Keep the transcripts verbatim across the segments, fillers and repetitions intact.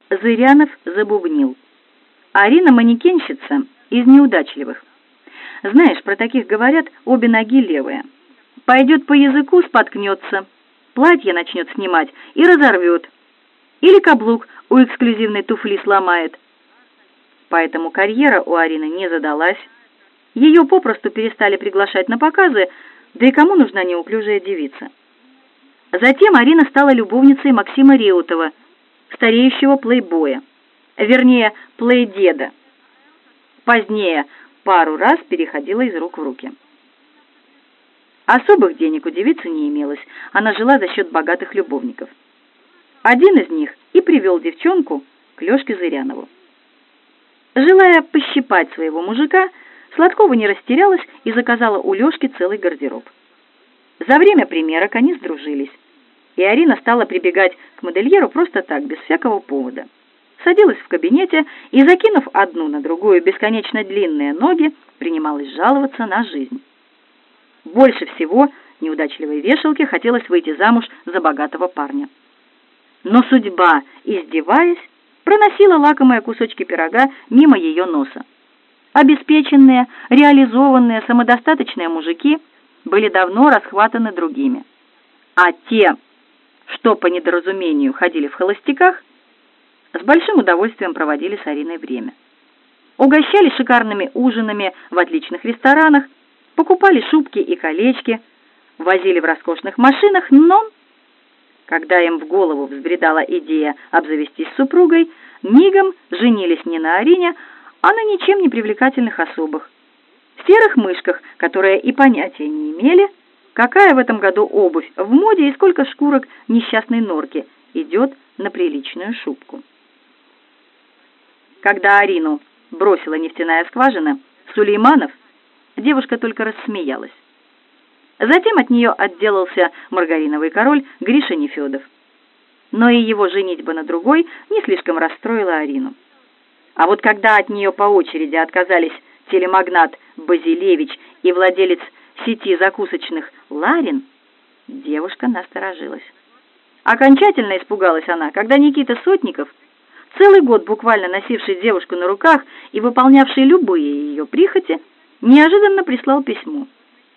Зырянов забубнил. Арина манекенщица из неудачливых. Знаешь, про таких говорят, обе ноги левые. Пойдет по языку, споткнется, платье начнет снимать и разорвет. Или каблук у эксклюзивной туфли сломает. Поэтому карьера у Арины не задалась. Ее попросту перестали приглашать на показы, да и кому нужна неуклюжая девица. Затем Арина стала любовницей Максима Реутова, стареющего плейбоя, вернее, плей-деда. Позднее пару раз переходила из рук в руки. Особых денег у девицы не имелось, она жила за счет богатых любовников. Один из них и привел девчонку к Лешке Зырянову. Желая пощипать своего мужика, Сладкова не растерялась и заказала у Лешки целый гардероб. За время примерок они сдружились, и Арина стала прибегать к модельеру просто так, без всякого повода. Садилась в кабинете и, закинув одну на другую бесконечно длинные ноги, принималась жаловаться на жизнь. Больше всего неудачливой вешалке хотелось выйти замуж за богатого парня. Но судьба, издеваясь, проносила лакомые кусочки пирога мимо ее носа. Обеспеченные, реализованные, самодостаточные мужики были давно расхватаны другими. А те, что по недоразумению ходили в холостяках, с большим удовольствием проводили с Ариной время. Угощали шикарными ужинами в отличных ресторанах, покупали шубки и колечки, возили в роскошных машинах, но, когда им в голову взбредала идея обзавестись супругой, мигом женились не на Арине, а на ничем не привлекательных особых, серых мышках, которые и понятия не имели, какая в этом году обувь в моде и сколько шкурок несчастной норки идет на приличную шубку. Когда Арину бросила нефтяная скважина, Сулейманов, девушка только рассмеялась. Затем от нее отделался маргариновый король Гриша Нефедов. Но и его женитьба на другой не слишком расстроила Арину. А вот когда от нее по очереди отказались телемагнат Базилевич и владелец сети закусочных Ларин, девушка насторожилась. Окончательно испугалась она, когда Никита Сотников, целый год буквально носивший девушку на руках и выполнявший любые ее прихоти, неожиданно прислал письмо.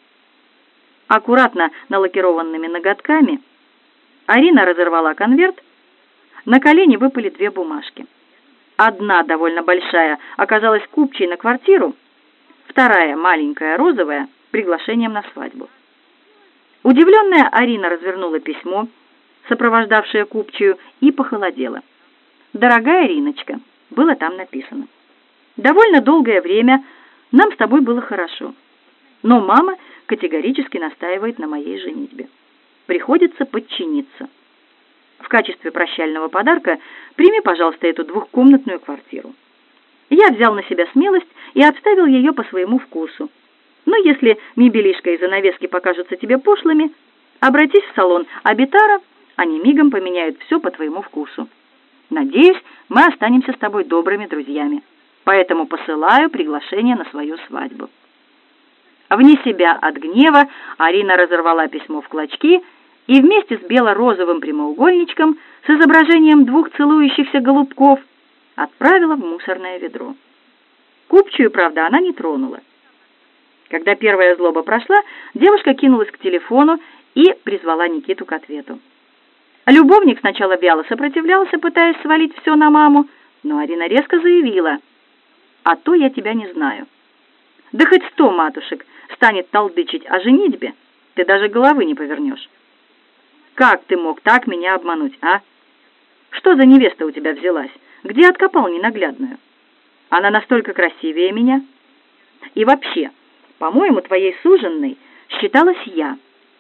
Аккуратно налакированными ноготками Арина разорвала конверт, на колени выпали две бумажки. Одна, довольно большая, оказалась купчей на квартиру, вторая, маленькая, розовая, приглашением на свадьбу. Удивленная Арина развернула письмо, сопровождавшее купчую, и похолодела. «Дорогая Риночка», было там написано, «довольно долгое время нам с тобой было хорошо, но мама категорически настаивает на моей женитьбе. Приходится подчиниться. В качестве прощального подарка прими, пожалуйста, эту двухкомнатную квартиру. Я взял на себя смелость и обставил ее по своему вкусу. Но если мебелишка и занавески покажутся тебе пошлыми, обратись в салон Абитара, они мигом поменяют все по твоему вкусу. Надеюсь, мы останемся с тобой добрыми друзьями, поэтому посылаю приглашение на свою свадьбу». Вне себя от гнева Арина разорвала письмо в клочки и вместе с бело-розовым прямоугольничком с изображением двух целующихся голубков отправила в мусорное ведро. Купчую, правда, она не тронула. Когда первая злоба прошла, девушка кинулась к телефону и призвала Никиту к ответу. Любовник сначала вяло сопротивлялся, пытаясь свалить все на маму, но Арина резко заявила: «А то я тебя не знаю. Да хоть сто матушек станет толдычить о женитьбе, ты даже головы не повернешь. Как ты мог так меня обмануть, а? Что за невеста у тебя взялась? Где откопал ненаглядную? Она настолько красивее меня. И вообще, по-моему, твоей суженной считалась я».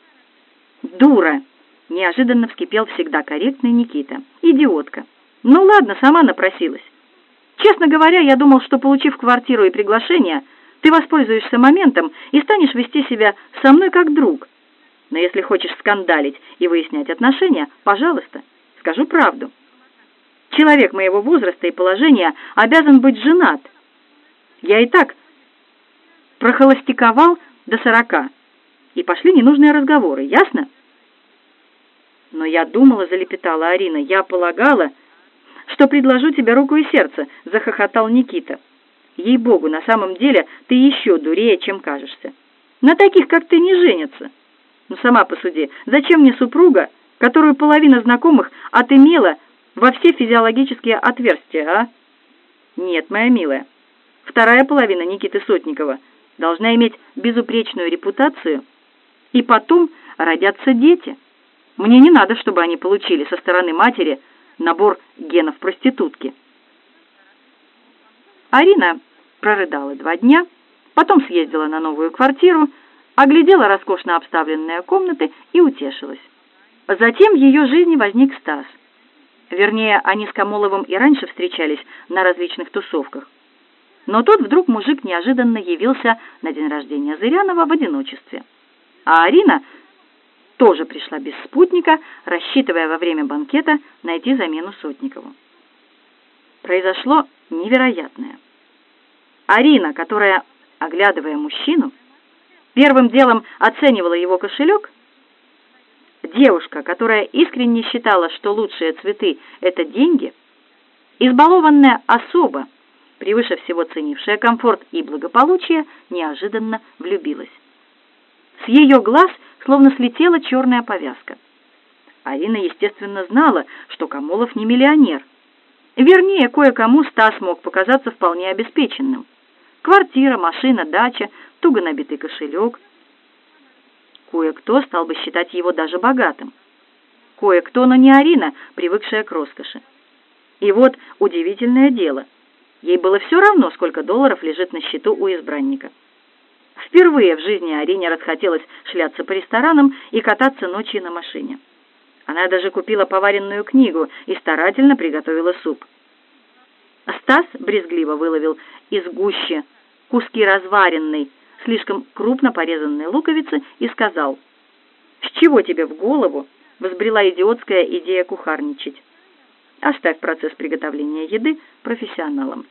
«Дура!» — неожиданно вскипел всегда корректный Никита. «Идиотка! Ну ладно, сама напросилась. Честно говоря, я думал, что, получив квартиру и приглашение, ты воспользуешься моментом и станешь вести себя со мной как друг. Но если хочешь скандалить и выяснять отношения, пожалуйста, скажу правду. Человек моего возраста и положения обязан быть женат. Я и так прохолостяковал до сорока, и пошли ненужные разговоры, ясно?» «Но я думала, — залепетала Арина, — я полагала, что что предложу тебе руку и сердце», — захохотал Никита. «Ей-богу, на самом деле ты еще дурее, чем кажешься. На таких, как ты, не женятся. Ну, сама посуди, зачем мне супруга, которую половина знакомых отымела во все физиологические отверстия, а?» «Нет, моя милая, вторая половина Никиты Сотникова должна иметь безупречную репутацию, и потом родятся дети. Мне не надо, чтобы они получили со стороны матери набор генов проститутки». Арина прорыдала два дня, потом съездила на новую квартиру, оглядела роскошно обставленные комнаты и утешилась. Затем в ее жизни возник Стас. Вернее, они с Камоловым и раньше встречались на различных тусовках. Но тут вдруг мужик неожиданно явился на день рождения Зырянова в одиночестве. А Арина тоже пришла без спутника, рассчитывая во время банкета найти замену Сотникову. Произошло невероятное. Арина, которая, оглядывая мужчину, первым делом оценивала его кошелек, девушка, которая искренне считала, что лучшие цветы — это деньги, избалованная особа, превыше всего ценившая комфорт и благополучие, неожиданно влюбилась. С ее глаз словно слетела черная повязка. Арина, естественно, знала, что Камолов не миллионер. Вернее, кое-кому Стас мог показаться вполне обеспеченным. Квартира, машина, дача, туго набитый кошелек. Кое-кто стал бы считать его даже богатым. Кое-кто, но не Арина, привыкшая к роскоши. И вот удивительное дело. Ей было все равно, сколько долларов лежит на счету у избранника. Впервые в жизни Арине расхотелось шляться по ресторанам и кататься ночью на машине. Она даже купила поваренную книгу и старательно приготовила суп. Стас брезгливо выловил из гущи куски разваренной, слишком крупно порезанной луковицы и сказал: «С чего тебе в голову взбрела идиотская идея кухарничать? Оставь процесс приготовления еды профессионалам».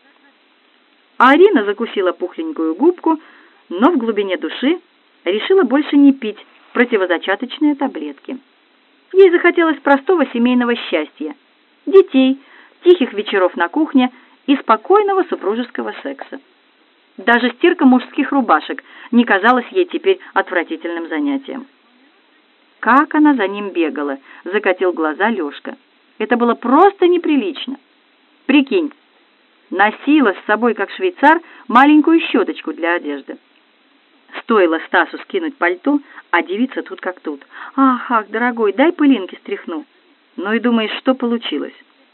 А Арина закусила пухленькую губку, но в глубине души решила больше не пить противозачаточные таблетки. Ей захотелось простого семейного счастья, детей, тихих вечеров на кухне и спокойного супружеского секса. Даже стирка мужских рубашек не казалась ей теперь отвратительным занятием. Как она за ним бегала, закатил глаза Лёшка. Это было просто неприлично. Прикинь, носила с собой, как швейцар, маленькую щеточку для одежды. Стоило Стасу скинуть пальто, а девица тут как тут. «Ах, ах, дорогой, дай пылинки стряхну». Ну и думаешь, что получилось?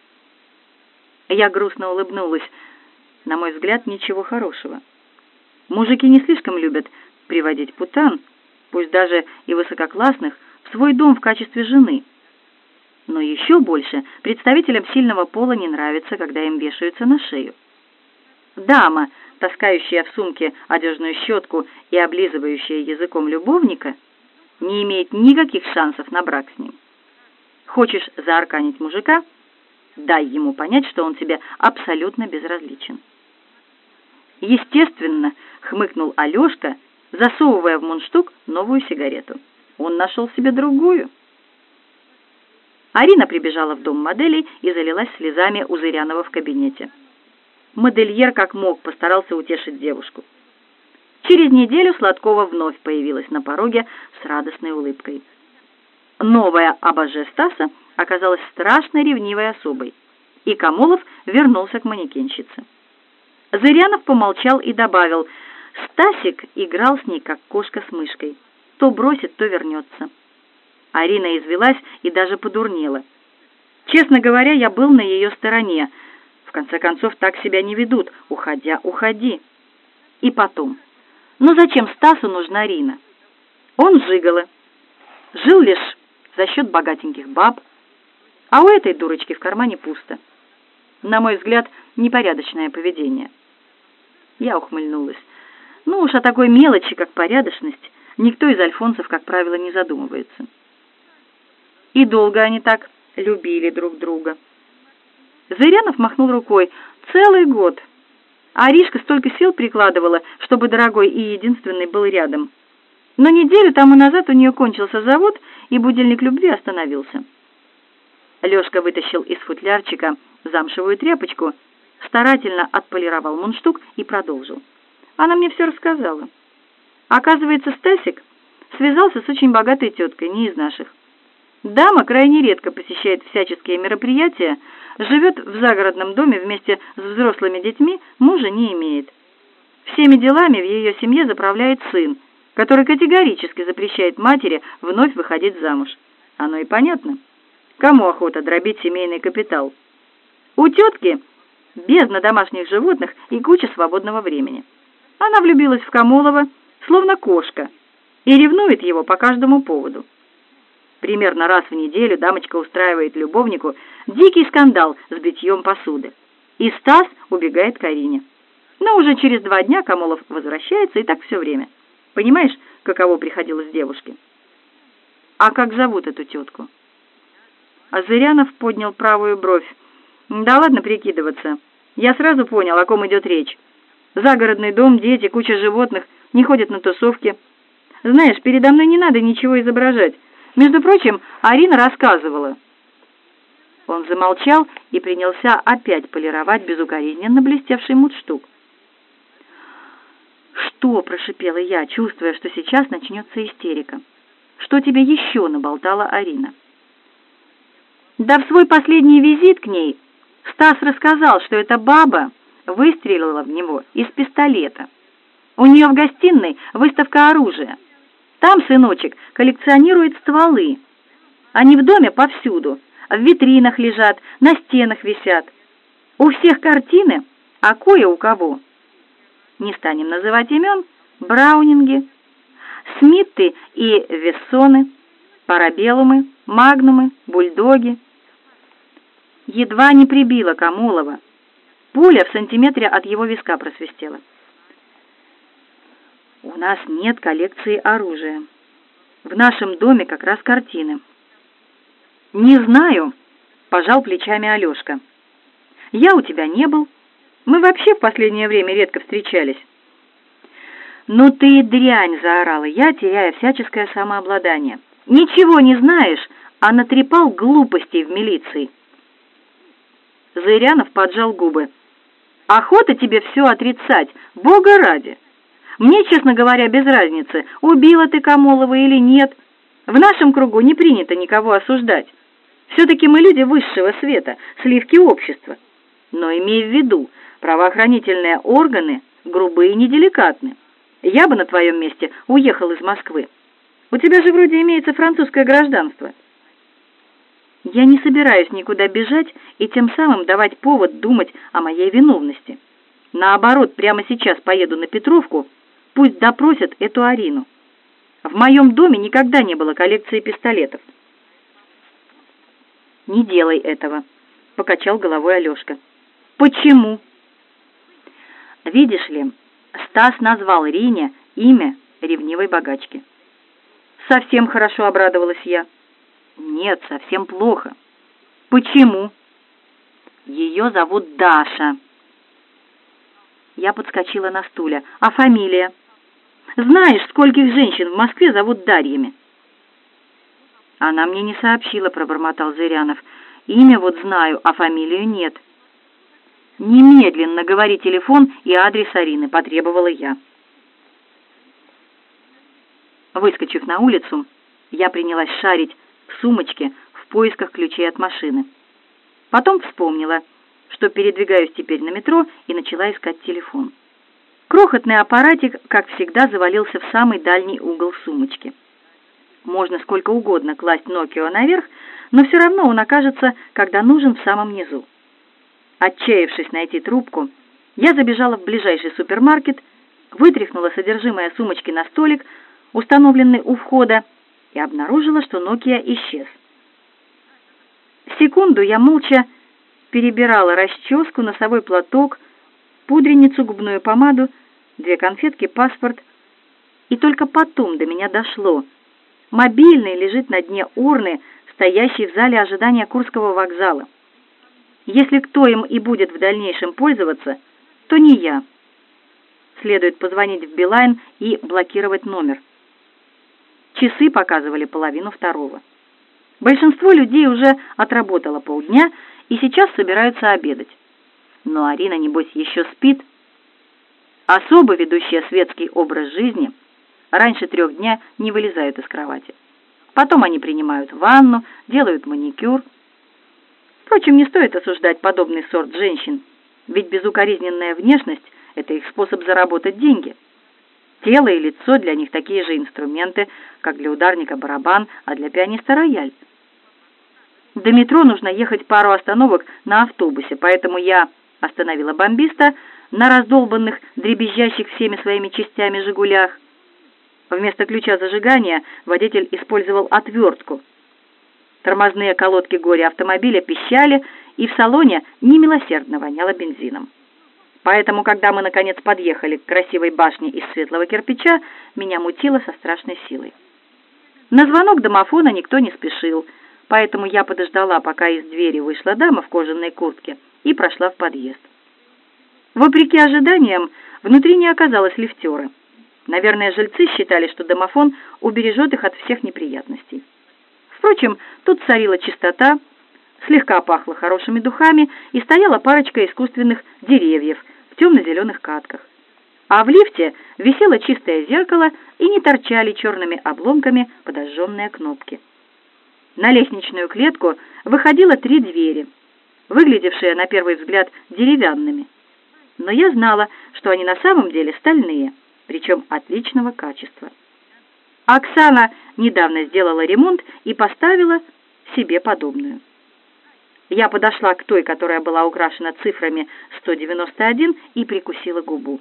Я грустно улыбнулась. На мой взгляд, ничего хорошего. Мужики не слишком любят приводить путан, пусть даже и высококлассных, в свой дом в качестве жены. Но еще больше представителям сильного пола не нравится, когда им вешаются на шею. Дама, таскающая в сумке одежную щетку и облизывающая языком любовника, не имеет никаких шансов на брак с ним. Хочешь заарканить мужика? Дай ему понять, что он тебе абсолютно безразличен. Естественно, хмыкнул Алешка, засовывая в мундштук новую сигарету. Он нашел себе другую. Арина прибежала в дом моделей и залилась слезами у Зырянова в кабинете. Модельер как мог постарался утешить девушку. Через неделю Сладкова вновь появилась на пороге с радостной улыбкой. Новая абаже Стаса оказалась страшно ревнивой особой, и Камолов вернулся к манекенщице. Зырянов помолчал и добавил: «Стасик играл с ней, как кошка с мышкой. То бросит, то вернется». Арина извелась и даже подурнела. Честно говоря, я был на ее стороне. В конце концов, так себя не ведут. Уходя, уходи. И потом. Ну зачем Стасу нужна Рина? Он жигало. Жил лишь за счет богатеньких баб. А у этой дурочки в кармане пусто. На мой взгляд, непорядочное поведение. Я ухмыльнулась. Ну уж о такой мелочи, как порядочность, никто из альфонсов, как правило, не задумывается. И долго они так любили друг друга. Зырянов махнул рукой. Целый год. А Аришка столько сил прикладывала, чтобы дорогой и единственный был рядом. Но неделю тому назад у нее кончился завод, и будильник любви остановился. Лёшка вытащил из футлярчика замшевую тряпочку, старательно отполировал мундштук и продолжил. Она мне все рассказала. Оказывается, Стасик связался с очень богатой теткой, не из наших. Дама крайне редко посещает всяческие мероприятия, живет в загородном доме вместе с взрослыми детьми, мужа не имеет. Всеми делами в ее семье заправляет сын, который категорически запрещает матери вновь выходить замуж. Оно и понятно. Кому охота дробить семейный капитал? У тетки бездна домашних животных и куча свободного времени. Она влюбилась в Камолова, словно кошка, и ревнует его по каждому поводу. Примерно раз в неделю дамочка устраивает любовнику дикий скандал с битьем посуды. И Стас убегает к Арине. Но уже через два дня Камолов возвращается, и так все время. Понимаешь, каково приходилось девушке? А как зовут эту тетку? Азырянов поднял правую бровь. Да ладно прикидываться. Я сразу понял, о ком идет речь. Загородный дом, дети, куча животных, не ходят на тусовки. Знаешь, передо мной не надо ничего изображать. Между прочим, Арина рассказывала. Он замолчал и принялся опять полировать безукоризненно блестевший мундштук. «Что?» – прошипела я, чувствуя, что сейчас начнется истерика. «Что тебе еще наболтала Арина?» Да в свой последний визит к ней Стас рассказал, что эта баба выстрелила в него из пистолета. У нее в гостиной выставка оружия. Там сыночек коллекционирует стволы. Они в доме повсюду, в витринах лежат, на стенах висят. У всех картины, а кое у кого. Не станем называть имен, Браунинги, Смитты и Вессоны, Парабеллумы, Магнумы, Бульдоги. Едва не прибила Камолова. Пуля в сантиметре от его виска просвистела. У нас нет коллекции оружия. В нашем доме как раз картины. Не знаю, пожал плечами Алешка. Я у тебя не был. Мы вообще в последнее время редко встречались. Ну ты и дрянь, заорала я, теряя всяческое самообладание. Ничего не знаешь, а натрепал глупостей в милиции. Зырянов поджал губы. Охота тебе все отрицать, Бога ради. Мне, честно говоря, без разницы, убила ты Камолова или нет. В нашем кругу не принято никого осуждать. Все-таки мы люди высшего света, сливки общества. Но имей в виду, правоохранительные органы грубые и неделикатны. Я бы на твоем месте уехал из Москвы. У тебя же вроде имеется французское гражданство. Я не собираюсь никуда бежать и тем самым давать повод думать о моей виновности. Наоборот, прямо сейчас поеду на Петровку, пусть допросят эту Арину. В моем доме никогда не было коллекции пистолетов. «Не делай этого», — покачал головой Алешка. «Почему?» «Видишь ли, Стас назвал Рине имя ревнивой богачки». «Совсем хорошо», — обрадовалась я. «Нет, совсем плохо». «Почему?» «Ее зовут Даша». Я подскочила на стуле. «А фамилия?» «Знаешь, скольких женщин в Москве зовут Дарьями?» «Она мне не сообщила», — пробормотал Зырянов. «Имя вот знаю, а фамилию нет». «Немедленно говори телефон и адрес Арины», — потребовала я. Выскочив на улицу, я принялась шарить в сумочке в поисках ключей от машины. Потом вспомнила, что передвигаюсь теперь на метро, и начала искать телефон. Крохотный аппаратик, как всегда, завалился в самый дальний угол сумочки. Можно сколько угодно класть Nokia наверх, но все равно он окажется, когда нужен, в самом низу. Отчаявшись найти трубку, я забежала в ближайший супермаркет, вытряхнула содержимое сумочки на столик, установленный у входа, и обнаружила, что Nokia исчез. Секунду я молча перебирала расческу, носовой платок, пудреницу, губную помаду, две конфетки, паспорт, и только потом до меня дошло. Мобильный лежит на дне урны, стоящей в зале ожидания Курского вокзала. Если кто им и будет в дальнейшем пользоваться, то не я. Следует позвонить в Билайн и блокировать номер. Часы показывали половину второго. Большинство людей уже отработало полдня и сейчас собираются обедать. Но Арина, небось, еще спит. Особо ведущие светский образ жизни раньше трех дня не вылезают из кровати. Потом они принимают ванну, делают маникюр. Впрочем, не стоит осуждать подобный сорт женщин, ведь безукоризненная внешность – это их способ заработать деньги. Тело и лицо для них такие же инструменты, как для ударника барабан, а для пианиста рояль. До метро нужно ехать пару остановок на автобусе, поэтому я остановила бомбиста на раздолбанных, дребезжащих всеми своими частями «Жигулях». Вместо ключа зажигания водитель использовал отвертку. Тормозные колодки горе-автомобиля пищали, и в салоне немилосердно воняло бензином. Поэтому, когда мы, наконец, подъехали к красивой башне из светлого кирпича, меня мутило со страшной силой. На звонок домофона никто не спешил, поэтому я подождала, пока из двери вышла дама в кожаной куртке, и прошла в подъезд. Вопреки ожиданиям, внутри не оказалось лифтера. Наверное, жильцы считали, что домофон убережет их от всех неприятностей. Впрочем, тут царила чистота, слегка пахло хорошими духами и стояла парочка искусственных деревьев в темно-зеленых катках. А в лифте висело чистое зеркало и не торчали черными обломками подожженные кнопки. На лестничную клетку выходило три двери, выглядевшие на первый взгляд деревянными. Но я знала, что они на самом деле стальные, причем отличного качества. Оксана недавно сделала ремонт и поставила себе подобную. Я подошла к той, которая была украшена цифрами сто девяносто один, и прикусила губу.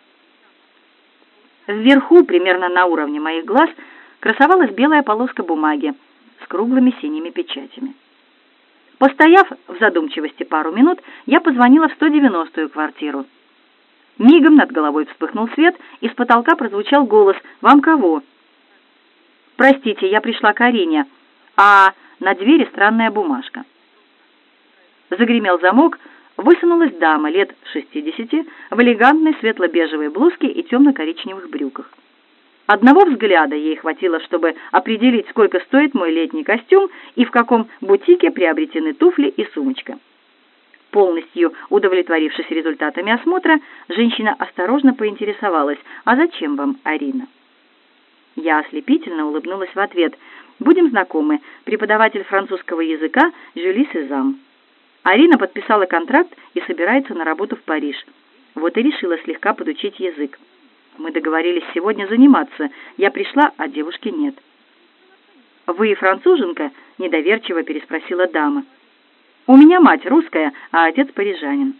Вверху, примерно на уровне моих глаз, красовалась белая полоска бумаги с круглыми синими печатями. Постояв в задумчивости пару минут, я позвонила в сто девяностую квартиру. Мигом над головой вспыхнул свет, и с потолка прозвучал голос: «Вам кого?» «Простите, я пришла к Арине, а на двери странная бумажка». Загремел замок, высунулась дама лет шестидесяти в элегантной светло-бежевой блузке и темно-коричневых брюках. Одного взгляда ей хватило, чтобы определить, сколько стоит мой летний костюм и в каком бутике приобретены туфли и сумочка. Полностью удовлетворившись результатами осмотра, женщина осторожно поинтересовалась: «А зачем вам Арина?» Я ослепительно улыбнулась в ответ: «Будем знакомы, преподаватель французского языка Жюли Сезам. Арина подписала контракт и собирается на работу в Париж. Вот и решила слегка подучить язык. Мы договорились сегодня заниматься. Я пришла, а девушки нет». «Вы француженка?» — недоверчиво переспросила дама. «У меня мать русская, а отец парижанин».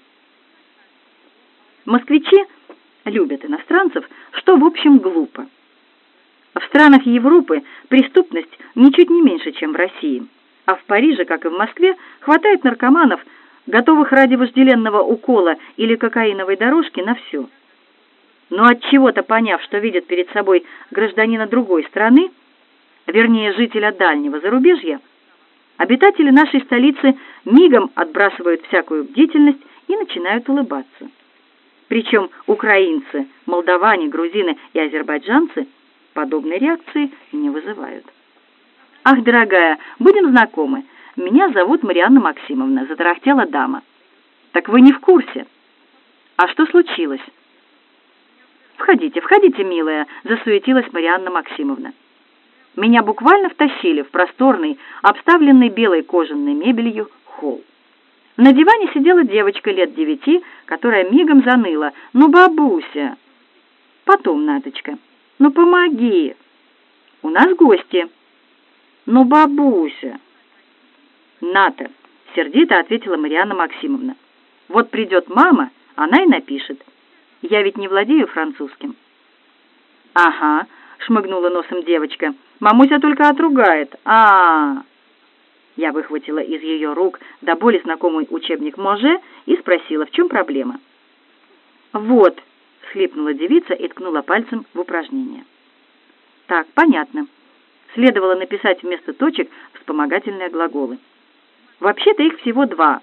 Москвичи любят иностранцев, что, в общем, глупо. В странах Европы преступность ничуть не меньше, чем в России. А в Париже, как и в Москве, хватает наркоманов, готовых ради вожделенного укола или кокаиновой дорожки на все. Но отчего-то поняв, что видят перед собой гражданина другой страны, вернее, жителя дальнего зарубежья, обитатели нашей столицы мигом отбрасывают всякую бдительность и начинают улыбаться. Причем украинцы, молдаване, грузины и азербайджанцы подобной реакции не вызывают. «Ах, дорогая, будем знакомы. Меня зовут Марианна Максимовна», — затарахтела дама. «Так вы не в курсе. А что случилось?» «Входите, входите, милая», — засуетилась Марианна Максимовна. Меня буквально втащили в просторный, обставленный белой кожаной мебелью холл. На диване сидела девочка лет девяти, которая мигом заныла: «Ну, бабуся!» «Потом, Наточка, ну помоги! У нас гости!» «Ну, бабуся!» «Ната!» — сердито ответила Марианна Максимовна. «Вот придет мама, она и напишет. Я ведь не владею французским». «Ага», — шмыгнула носом девочка. «Мамуся только отругает. А-а-а!» Я выхватила из ее рук до боли знакомый учебник Може и спросила, в чем проблема. «Вот», — всхлипнула девица и ткнула пальцем в упражнение. «Так, понятно. Следовало написать вместо точек вспомогательные глаголы. Вообще-то их всего два.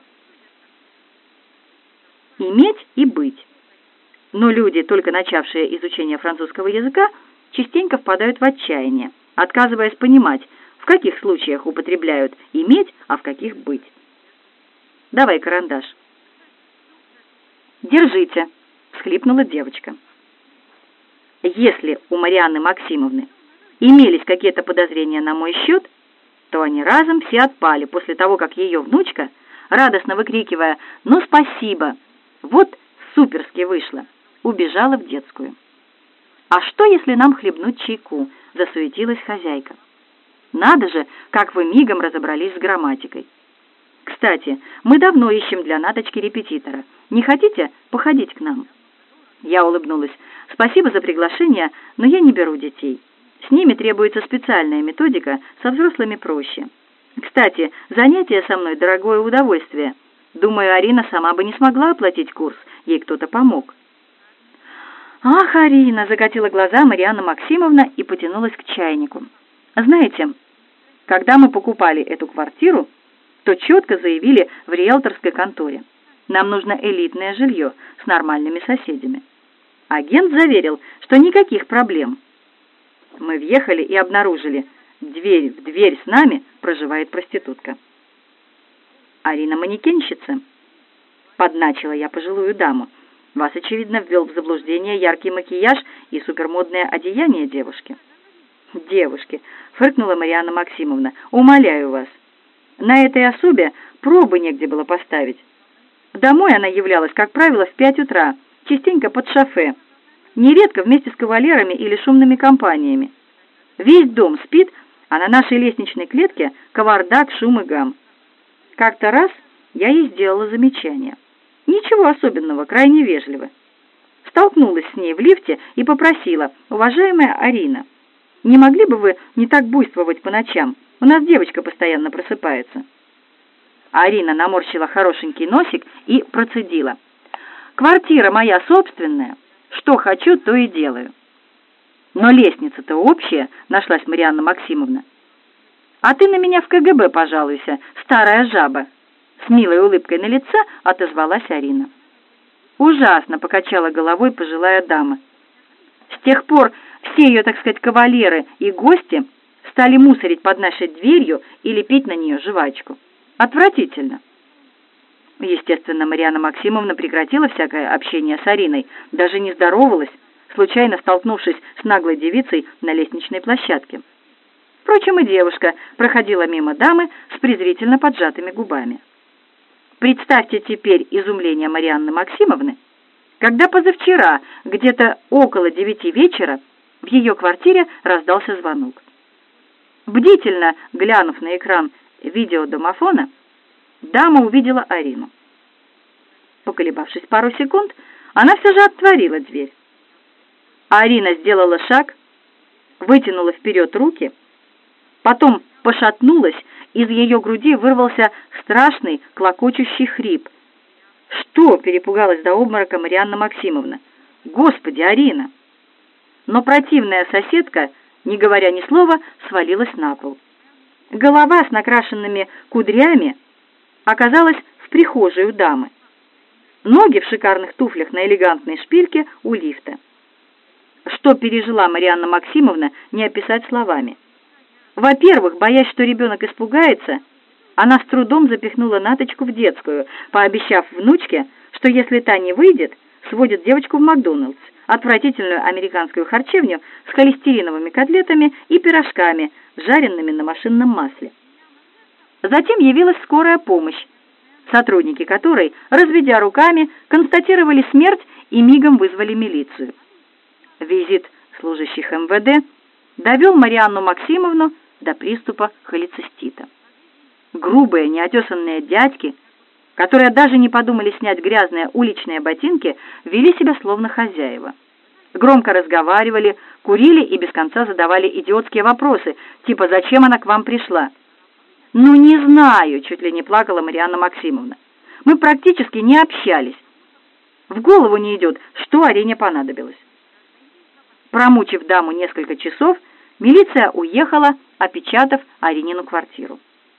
Иметь и быть. Но люди, только начавшие изучение французского языка, частенько впадают в отчаяние, отказываясь понимать, в каких случаях употребляют «иметь», а в каких «быть». Давай карандаш». «Держите», — всхлипнула девочка. Если у Марианны Максимовны имелись какие-то подозрения на мой счет, то они разом все отпали после того, как ее внучка, радостно выкрикивая «Ну, спасибо! Вот суперски вышло!», убежала в детскую. «А что, если нам хлебнуть чайку?» — засуетилась хозяйка. «Надо же, как вы мигом разобрались с грамматикой. Кстати, мы давно ищем для Наточки репетитора. Не хотите походить к нам?» Я улыбнулась. «Спасибо за приглашение, но я не беру детей. С ними требуется специальная методика, со взрослыми проще. Кстати, занятие со мной — дорогое удовольствие. Думаю, Арина сама бы не смогла оплатить курс, ей кто-то помог». «Ах, Арина!» — закатила глаза Марианна Максимовна и потянулась к чайнику. «Знаете, когда мы покупали эту квартиру, то четко заявили в риэлторской конторе: нам нужно элитное жилье с нормальными соседями. Агент заверил, что никаких проблем. Мы въехали и обнаружили, дверь в дверь с нами проживает проститутка». «Арина манекенщица?» — подначила я пожилую даму. «Вас, очевидно, ввел в заблуждение яркий макияж и супермодное одеяние девушки». «Девушки», — фыркнула Марианна Максимовна, — «умоляю вас. На этой особе пробы негде было поставить. Домой она являлась, как правило, в пять утра, частенько под шофе, нередко вместе с кавалерами или шумными компаниями. Весь дом спит, а на нашей лестничной клетке кавардак, шум и гам. Как-то раз я ей сделала замечание. Ничего особенного, крайне вежливо. Столкнулась с ней в лифте и попросила: уважаемая Арина, не могли бы вы не так буйствовать по ночам? У нас девочка постоянно просыпается». Арина наморщила хорошенький носик и процедила: «Квартира моя собственная, что хочу, то и делаю». «Но лестница-то общая», — нашлась Марианна Максимовна. «А ты на меня в ка гэ бэ пожалуйся, старая жаба», — с милой улыбкой на лице отозвалась Арина. «Ужасно», — покачала головой пожилая дама. «С тех пор все ее, так сказать, кавалеры и гости стали мусорить под нашей дверью или пить на нее жвачку. Отвратительно». Естественно, Марианна Максимовна прекратила всякое общение с Ариной, даже не здоровалась, случайно столкнувшись с наглой девицей на лестничной площадке. Впрочем, и девушка проходила мимо дамы с презрительно поджатыми губами. Представьте теперь изумление Марианны Максимовны, когда позавчера, где-то около девяти вечера, в ее квартире раздался звонок. Бдительно глянув на экран видеодомофона, дама увидела Арину. Поколебавшись пару секунд, она все же отворила дверь. Арина сделала шаг, вытянула вперед руки, потом пошатнулась, из ее груди вырвался страшный клокочущий хрип. «Что?» — перепугалась до обморока Марианна Максимовна. «Господи, Арина!» Но противная соседка, не говоря ни слова, свалилась на пол. Голова с накрашенными кудрями оказалась в прихожей у дамы. Ноги в шикарных туфлях на элегантной шпильке у лифта. Что пережила Марианна Максимовна, не описать словами. Во-первых, боясь, что ребенок испугается, она с трудом запихнула Наточку в детскую, пообещав внучке, что если та не выйдет, сводит девочку в Макдоналдс, отвратительную американскую харчевню с холестериновыми котлетами и пирожками, жареными на машинном масле. Затем явилась скорая помощь, сотрудники которой, разведя руками, констатировали смерть и мигом вызвали милицию. Визит служащих эм вэ дэ довел Марианну Максимовну до приступа холецистита. Грубые, неотесанные дядьки, которые даже не подумали снять грязные уличные ботинки, вели себя словно хозяева. Громко разговаривали, курили и без конца задавали идиотские вопросы, типа «Зачем она к вам пришла?». «Ну, не знаю», — чуть ли не плакала Марианна Максимовна. «Мы практически не общались. В голову не идет, что Арине понадобилось». Промучив даму несколько часов, милиция уехала, опечатав Аринину квартиру.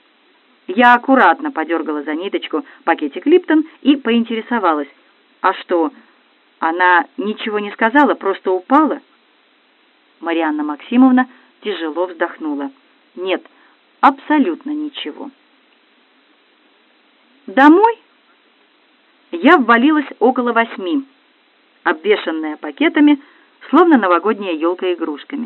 Я аккуратно подергала за ниточку пакетик Липтон и поинтересовалась: «А что, она ничего не сказала, просто упала?» Марианна Максимовна тяжело вздохнула. «Нет, абсолютно ничего». Домой я ввалилась около восьми, обвешанная пакетами, словно новогодняя елка игрушками.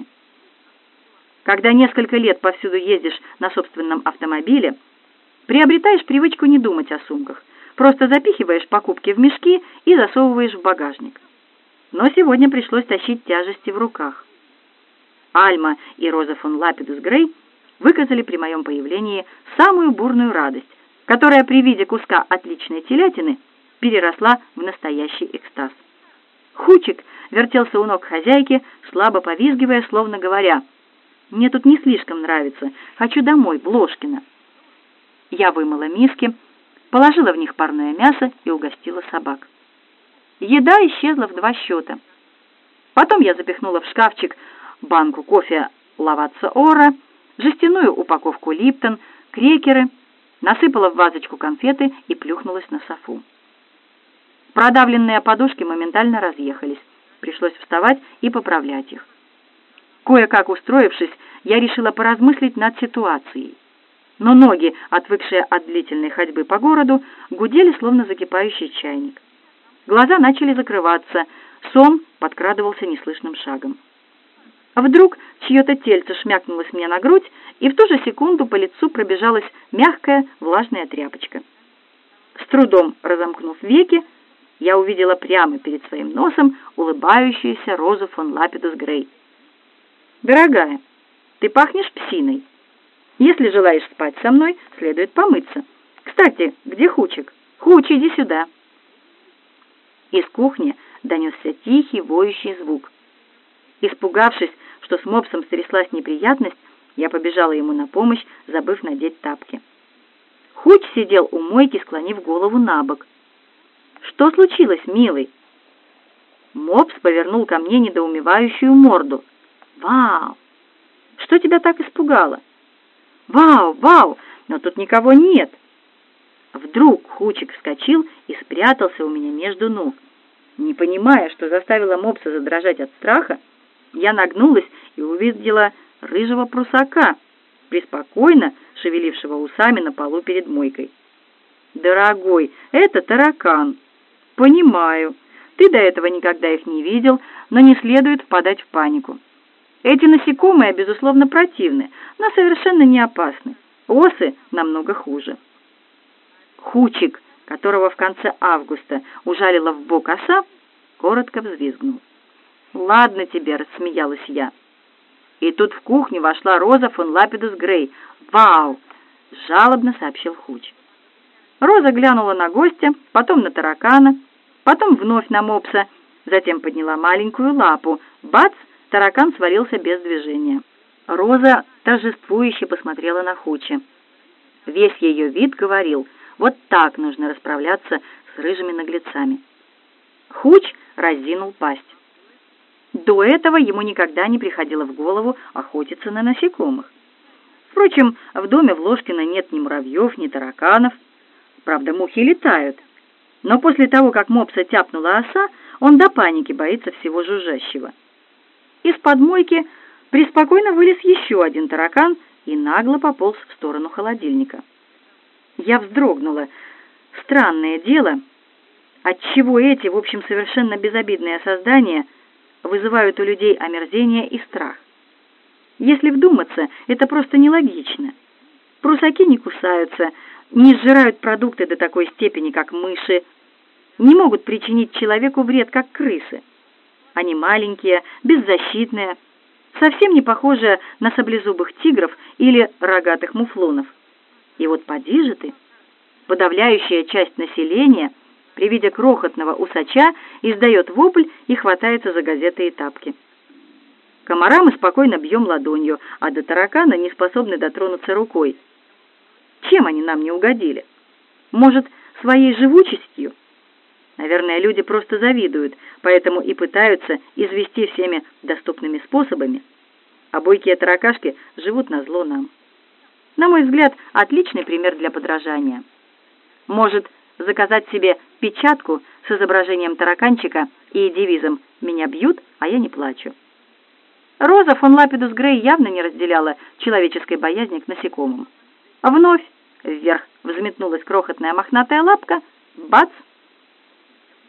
Когда несколько лет повсюду ездишь на собственном автомобиле, приобретаешь привычку не думать о сумках, просто запихиваешь покупки в мешки и засовываешь в багажник. Но сегодня пришлось тащить тяжести в руках. Альма и Роза фон Лапидус Грей выказали при моем появлении самую бурную радость, которая при виде куска отличной телятины переросла в настоящий экстаз. Хучик вертелся у ног хозяйки, слабо повизгивая, словно говоря: «Мне тут не слишком нравится, хочу домой, в Ложкино». Я вымыла миски, положила в них парное мясо и угостила собак. Еда исчезла в два счета. Потом я запихнула в шкафчик банку кофе Лаватца Ора, жестяную упаковку Липтон, крекеры, насыпала в вазочку конфеты и плюхнулась на софу. Продавленные подушки моментально разъехались. Пришлось вставать и поправлять их. Кое-как устроившись, я решила поразмыслить над ситуацией. Но ноги, отвыкшие от длительной ходьбы по городу, гудели, словно закипающий чайник. Глаза начали закрываться, сон подкрадывался неслышным шагом. Вдруг чье-то тельце шмякнулось мне на грудь, и в ту же секунду по лицу пробежалась мягкая влажная тряпочка. С трудом разомкнув веки, я увидела прямо перед своим носом улыбающуюся Розу фон Лапидус Грей. «Дорогая, ты пахнешь псиной. Если желаешь спать со мной, следует помыться. Кстати, где Хучик? Хуч, иди сюда». Из кухни донесся тихий воющий звук. Испугавшись, что с мопсом стряслась неприятность, я побежала ему на помощь, забыв надеть тапки. Хуч сидел у мойки, склонив голову на бок. «Что случилось, милый?» Мопс повернул ко мне недоумевающую морду. «Вау! Что тебя так испугало?» «Вау, вау! Но тут никого нет!» Вдруг Хучик вскочил и спрятался у меня между ног. Не понимая, что заставило мопса задрожать от страха, я нагнулась и увидела рыжего прусака, преспокойно шевелившего усами на полу перед мойкой. «Дорогой, это таракан». «Понимаю. Ты до этого никогда их не видел, но не следует впадать в панику. Эти насекомые, безусловно, противны, но совершенно не опасны. Осы намного хуже». Хучик, которого в конце августа ужалила в бок оса, коротко взвизгнул. «Ладно тебе», — рассмеялась я. И тут в кухню вошла Роза фон Лапидус Грей. «Вау!» — жалобно сообщил Хуч. Роза глянула на гостя, потом на таракана, потом вновь на мопса, затем подняла маленькую лапу. Бац! Таракан свалился без движения. Роза торжествующе посмотрела на Хуча. Весь ее вид говорил: вот так нужно расправляться с рыжими наглецами. Хуч разинул пасть. До этого ему никогда не приходило в голову охотиться на насекомых. Впрочем, в доме в Ложкино нет ни муравьев, ни тараканов. Правда, мухи летают. Но после того, как мопса тяпнула оса, он до паники боится всего жужжащего. Из-под мойки преспокойно вылез еще один таракан и нагло пополз в сторону холодильника. Я вздрогнула. Странное дело, отчего эти, в общем, совершенно безобидные создания вызывают у людей омерзение и страх. Если вдуматься, это просто нелогично. Прусаки не кусаются, не сжирают продукты до такой степени, как мыши, не могут причинить человеку вред, как крысы. Они маленькие, беззащитные, совсем не похожие на саблезубых тигров или рогатых муфлонов. И вот поди же ты, подавляющая часть населения при виде крохотного усача издает вопль и хватается за газеты и тапки. Комара мы спокойно бьем ладонью, а до таракана не способны дотронуться рукой. Чем они нам не угодили? Может, своей живучестью? Наверное, люди просто завидуют, поэтому и пытаются извести всеми доступными способами. А бойкие таракашки живут назло нам. На мой взгляд, отличный пример для подражания. Может, заказать себе печатку с изображением тараканчика и девизом «Меня бьют, а я не плачу». Роза фон Лапидус Грей явно не разделяла человеческой боязни к насекомым. Вновь вверх взметнулась крохотная мохнатая лапка. Бац!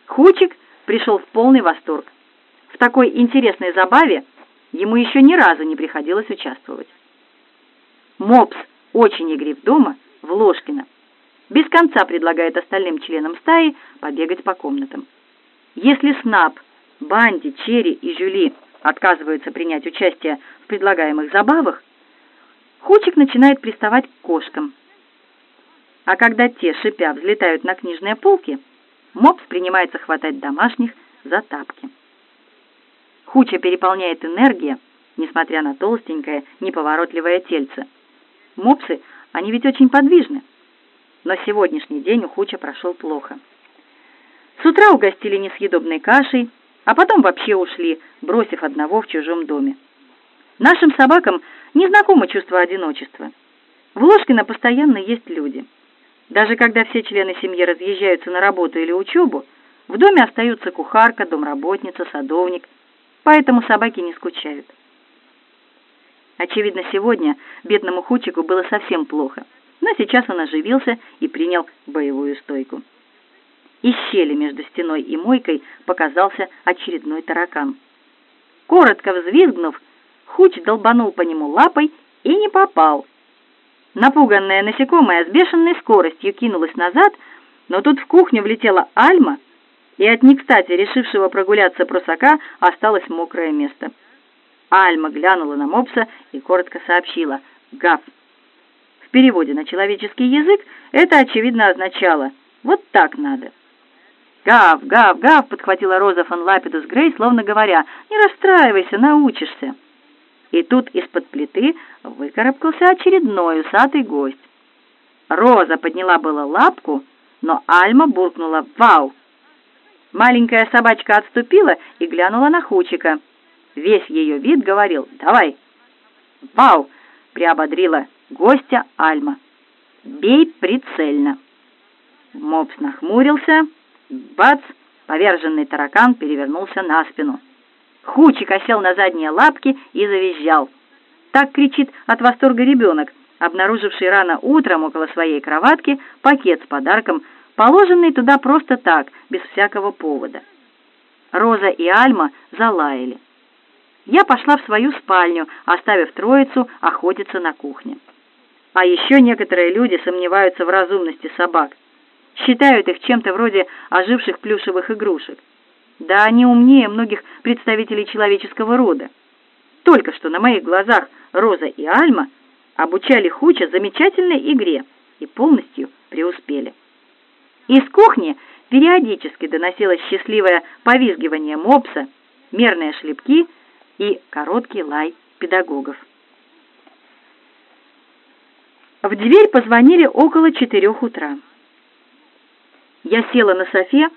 Хучик пришел в полный восторг. В такой интересной забаве ему еще ни разу не приходилось участвовать. Мопс очень игрив дома, в Ложкино. Без конца предлагает остальным членам стаи побегать по комнатам. Если Снап, Банди, Черри и Жюли отказываются принять участие в предлагаемых забавах, Хучик начинает приставать к кошкам. А когда те, шипя, взлетают на книжные полки, Мопс принимается хватать домашних за тапки. Хуча переполняет энергия, несмотря на толстенькое, неповоротливое тельце. Мопсы, они ведь очень подвижны. Но сегодняшний день у Хуча прошел плохо. С утра угостили несъедобной кашей, а потом вообще ушли, бросив одного в чужом доме. Нашим собакам не знакомо чувство одиночества. В Ложкино постоянно есть люди. Даже когда все члены семьи разъезжаются на работу или учебу, в доме остаются кухарка, домработница, садовник, поэтому собаки не скучают. Очевидно, сегодня бедному Хучику было совсем плохо, но сейчас он оживился и принял боевую стойку. Из щели между стеной и мойкой показался очередной таракан. Коротко взвизгнув, Хуч долбанул по нему лапой и не попал. Напуганная насекомое с бешеной скоростью кинулась назад, но тут в кухню влетела Альма, и от некстати решившего прогуляться прусака осталось мокрое место. Альма глянула на Мопса и коротко сообщила «Гав». В переводе на человеческий язык это, очевидно, означало «вот так надо». «Гав, гав, гав», — подхватила Роза фон Лапидус Грей, словно говоря, «не расстраивайся, научишься». И тут из-под плиты выкарабкался очередной усатый гость. Роза подняла было лапку, но Альма буркнула «Вау!». Маленькая собачка отступила и глянула на Хучика. Весь ее вид говорил «Давай!». «Вау!» — приободрила гостя Альма. «Бей прицельно!». Мопс нахмурился. Бац! Поверженный таракан перевернулся на спину. Хучик осел на задние лапки и завизжал. Так кричит от восторга ребенок, обнаруживший рано утром около своей кроватки пакет с подарком, положенный туда просто так, без всякого повода. Роза и Альма залаяли. Я пошла в свою спальню, оставив троицу охотиться на кухне. А еще некоторые люди сомневаются в разумности собак. Считают их чем-то вроде оживших плюшевых игрушек. Да они умнее многих представителей человеческого рода. Только что на моих глазах Роза и Альма обучали Хуча замечательной игре и полностью преуспели. Из кухни периодически доносилось счастливое повизгивание Мопса, мерные шлепки и короткий лай педагогов. В дверь позвонили около четырех утра. Я села на софе.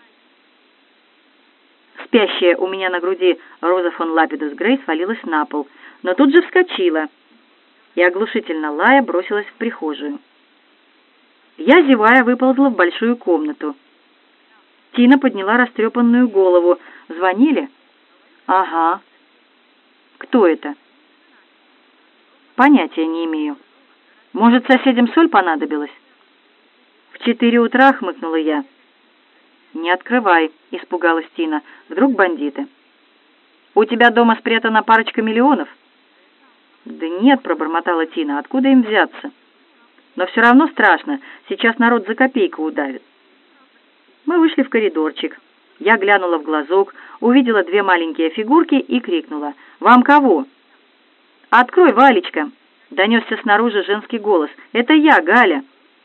Спящая у меня на груди Роза фон Лапидус Грей свалилась на пол, но тут же вскочила и, оглушительно лая, бросилась в прихожую. Я, зевая, выползла в большую комнату. Тина подняла растрепанную голову. «Звонили?» «Ага». «Кто это?» «Понятия не имею. Может, соседям соль понадобилась?» «В четыре утра», — хмыкнула я. «Не открывай», — испугалась Тина. «Вдруг бандиты?» «У тебя дома спрятана парочка миллионов?» «Да нет», — пробормотала Тина, — «откуда им взяться?» «Но все равно страшно. Сейчас народ за копейку удавит». Мы вышли в коридорчик. Я глянула в глазок, увидела две маленькие фигурки и крикнула: «Вам кого?» «Открой, Валечка!» — донесся снаружи женский голос. «Это я, Галя».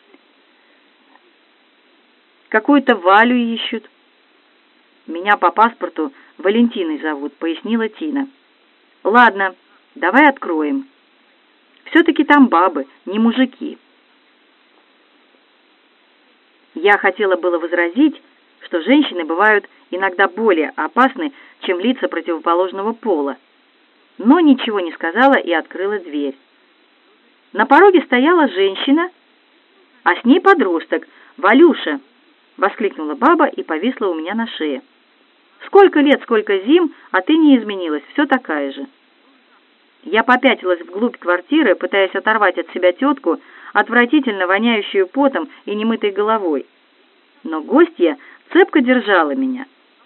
«Какую-то Валю ищут». «Меня по паспорту Валентиной зовут», — пояснила Тина. «Ладно, давай откроем. Все-таки там бабы, не мужики». Я хотела было возразить, что женщины бывают иногда более опасны, чем лица противоположного пола, но ничего не сказала и открыла дверь. На пороге стояла женщина, а с ней подросток, Валюша, — воскликнула баба и повисла у меня на шее. «Сколько лет, сколько зим, а ты не изменилась, все такая же». Я попятилась вглубь квартиры, пытаясь оторвать от себя тетку, отвратительно воняющую потом и немытой головой. Но гостья цепко держала меня,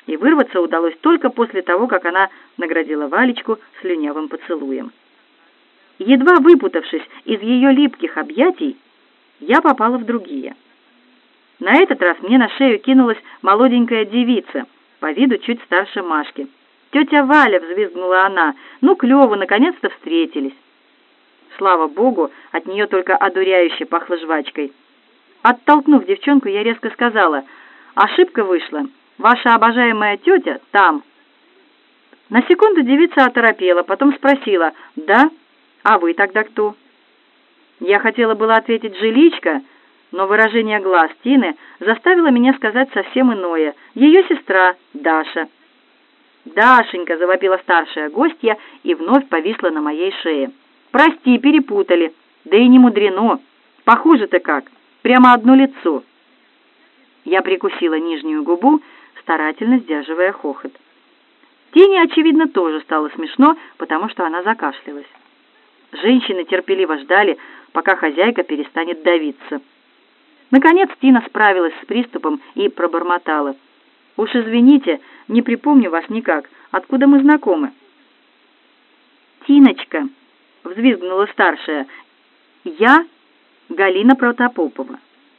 и вырваться удалось только после того, как она наградила Валечку слюнявым поцелуем. Едва выпутавшись из ее липких объятий, я попала в другие. На этот раз мне на шею кинулась молоденькая девица, по виду чуть старше Машки. «Тетя Валя!» — взвизгнула она. «Ну, клево, наконец-то встретились!» Слава богу, от нее только одуряюще пахло жвачкой. Оттолкнув девчонку, я резко сказала: «Ошибка вышла. Ваша обожаемая тетя там». На секунду девица оторопела, потом спросила: «Да? А вы тогда кто?» Я хотела было ответить «жиличка», но выражение глаз Тины заставило меня сказать совсем иное. Ее сестра Даша. «Дашенька!» — завопила старшая гостья и вновь повисла на моей шее. «Прости, перепутали. Да и не мудрено. Похоже-то как. Прямо одно лицо». Я прикусила нижнюю губу, старательно сдерживая хохот. Тине, очевидно, тоже стало смешно, потому что она закашлялась. Женщины терпеливо ждали, пока хозяйка перестанет давиться. Наконец Тина справилась с приступом и пробормотала: «Уж извините, не припомню вас никак. Откуда мы знакомы?» «Тиночка», — взвизгнула старшая, — «я Галина Протопопова».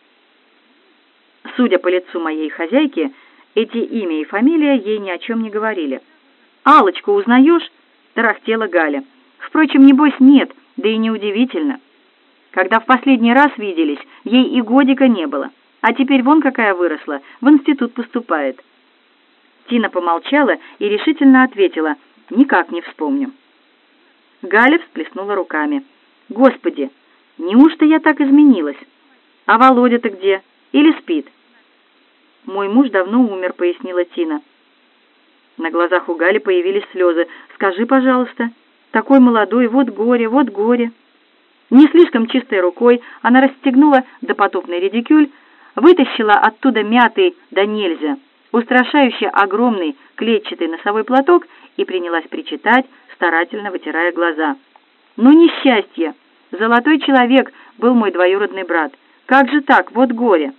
Судя по лицу моей хозяйки, эти имя и фамилия ей ни о чем не говорили. «Аллочку узнаешь?» — тарахтела Галя. «Впрочем, небось, нет, да и неудивительно. Когда в последний раз виделись, ей и годика не было, а теперь вон какая выросла, в институт поступает». Тина помолчала и решительно ответила: «Никак не вспомню». Галя всплеснула руками. «Господи, неужто я так изменилась? А Володя-то где? Или спит?» «Мой муж давно умер», — пояснила Тина. На глазах у Гали появились слезы. «Скажи, пожалуйста, такой молодой, вот горе, вот горе». Не слишком чистой рукой она расстегнула допотопный редикюль, вытащила оттуда мятый да нельзя, устрашающе огромный клетчатый носовой платок и принялась причитать, старательно вытирая глаза. «Ну, несчастье! Золотой человек был мой двоюродный брат. Как же так? Вот горе!»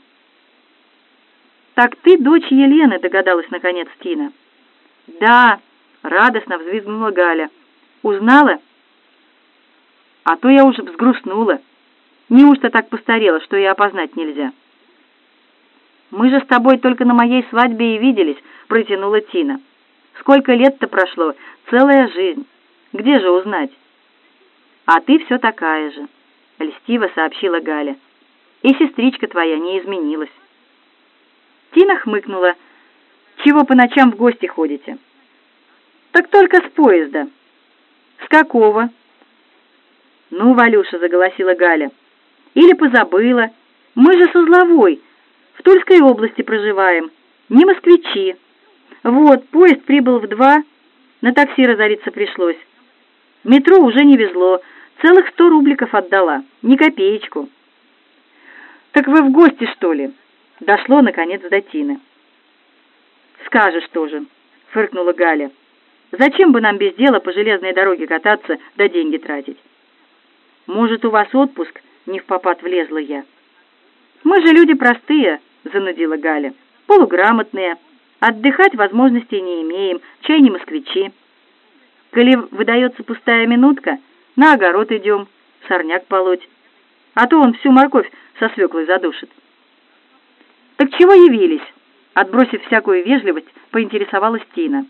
«Так ты дочь Елены», — догадалась наконец Тина. «Да», — радостно взвизгнула Галя. «Узнала? А то я уже взгрустнула. Неужто так постарела, что и опознать нельзя?» «Мы же с тобой только на моей свадьбе и виделись», — протянула Тина. «Сколько лет-то прошло? Целая жизнь. Где же узнать?» «А ты все такая же», — льстиво сообщила Галя. «И сестричка твоя не изменилась». Тина хмыкнула. «Чего по ночам в гости ходите?» «Так только с поезда». «С какого?» «Ну, Валюша», — заголосила Галя, — «или позабыла. Мы же с Узловой, в Тульской области проживаем, не москвичи. Вот, поезд прибыл в два, на такси разориться пришлось. Метро уже не везло, целых сто рубликов отдала, ни копеечку». «Так вы в гости, что ли?» Дошло, наконец, до Тины. «Скажешь тоже», — фыркнула Галя. «Зачем бы нам без дела по железной дороге кататься да деньги тратить?» «Может, у вас отпуск?» — невпопад влезла я. «Мы же люди простые», — занудила Галя. «Полуграмотные. Отдыхать возможностей не имеем, чай не москвичи. Коли выдается пустая минутка, на огород идем, сорняк полоть. А то он всю морковь со свеклой задушит». «Так чего явились?» — отбросив всякую вежливость, поинтересовалась Тина.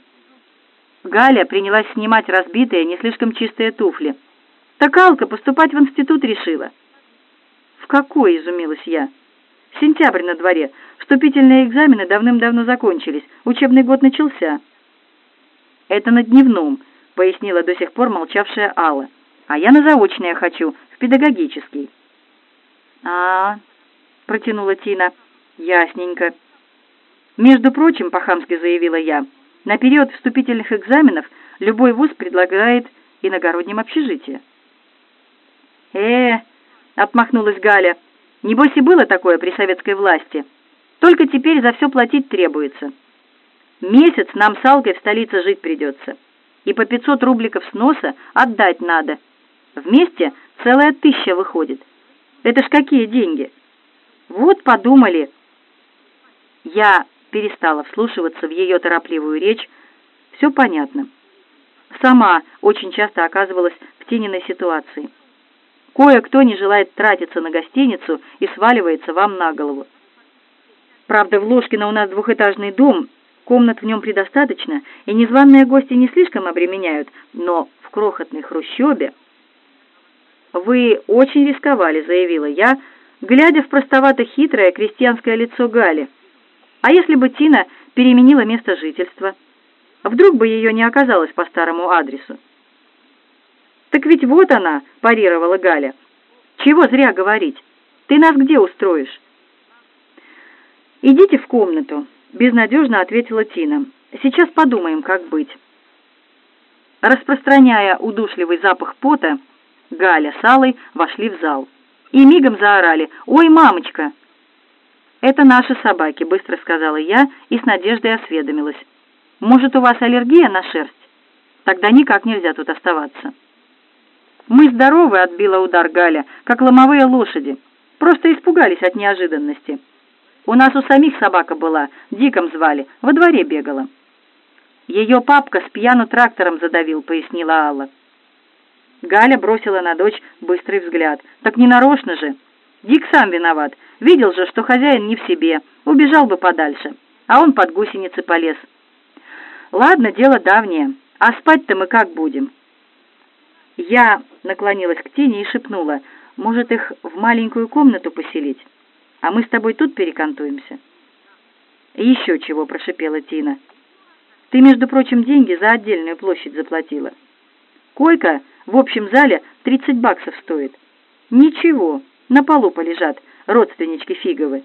Галя принялась снимать разбитые, не слишком чистые туфли. «Так Алка поступать в институт решила». «В какой?» — изумилась я. «Сентябрь на дворе. Вступительные экзамены давным-давно закончились. Учебный год начался». «Это на дневном», — пояснила до сих пор молчавшая Алла. «А я на заочное хочу, в педагогический». «А-а-а», — протянула Тина. «Ясненько». «Между прочим», — по-хамски заявила я, — «на период вступительных экзаменов любой вуз предлагает иногородним общежитие». «Э-э», — отмахнулась Галя, — «небось и было такое при советской власти. Только теперь за все платить требуется. Месяц нам с Алкой в столице жить придется. И по пятьсот рубликов с носа отдать надо. Вместе целая тысяча выходит. Это ж какие деньги! Вот подумали». Я перестала вслушиваться в ее торопливую речь. Все понятно. Сама очень часто оказывалась в Тининой ситуации. Кое-кто не желает тратиться на гостиницу и сваливается вам на голову. Правда, в Ложкино у нас двухэтажный дом, комнат в нем предостаточно, и незваные гости не слишком обременяют, но в крохотной хрущебе... «Вы очень рисковали», — заявила я, глядя в простовато-хитрое крестьянское лицо Гали. «А если бы Тина переменила место жительства? Вдруг бы ее не оказалось по старому адресу?» «Так ведь вот она», — парировала Галя. «Чего зря говорить? Ты нас где устроишь?» «Идите в комнату», — безнадежно ответила Тина. «Сейчас подумаем, как быть». Распространяя удушливый запах пота, Галя с Аллой вошли в зал и мигом заорали: «Ой, мамочка!» «Это наши собаки», — быстро сказала я и с надеждой осведомилась. «Может, у вас аллергия на шерсть? Тогда никак нельзя тут оставаться». «Мы здоровы», — отбила удар Галя, — «как ломовые лошади. Просто испугались от неожиданности. У нас у самих собака была, Диком звали, во дворе бегала». «Ее папка с пьяну трактором задавил», — пояснила Алла. Галя бросила на дочь быстрый взгляд. «Так не нарочно же. Дик сам виноват. Видел же, что хозяин не в себе. Убежал бы подальше. А он под гусеницы полез. Ладно, дело давнее. А спать-то мы как будем?» Я наклонилась к Тине и шепнула: «Может, их в маленькую комнату поселить? А мы с тобой тут перекантуемся». «Еще чего», — прошипела Тина. «Ты, между прочим, деньги за отдельную площадь заплатила. Койка в общем зале тридцать баксов стоит. Ничего, на полу полежат родственнички фиговы».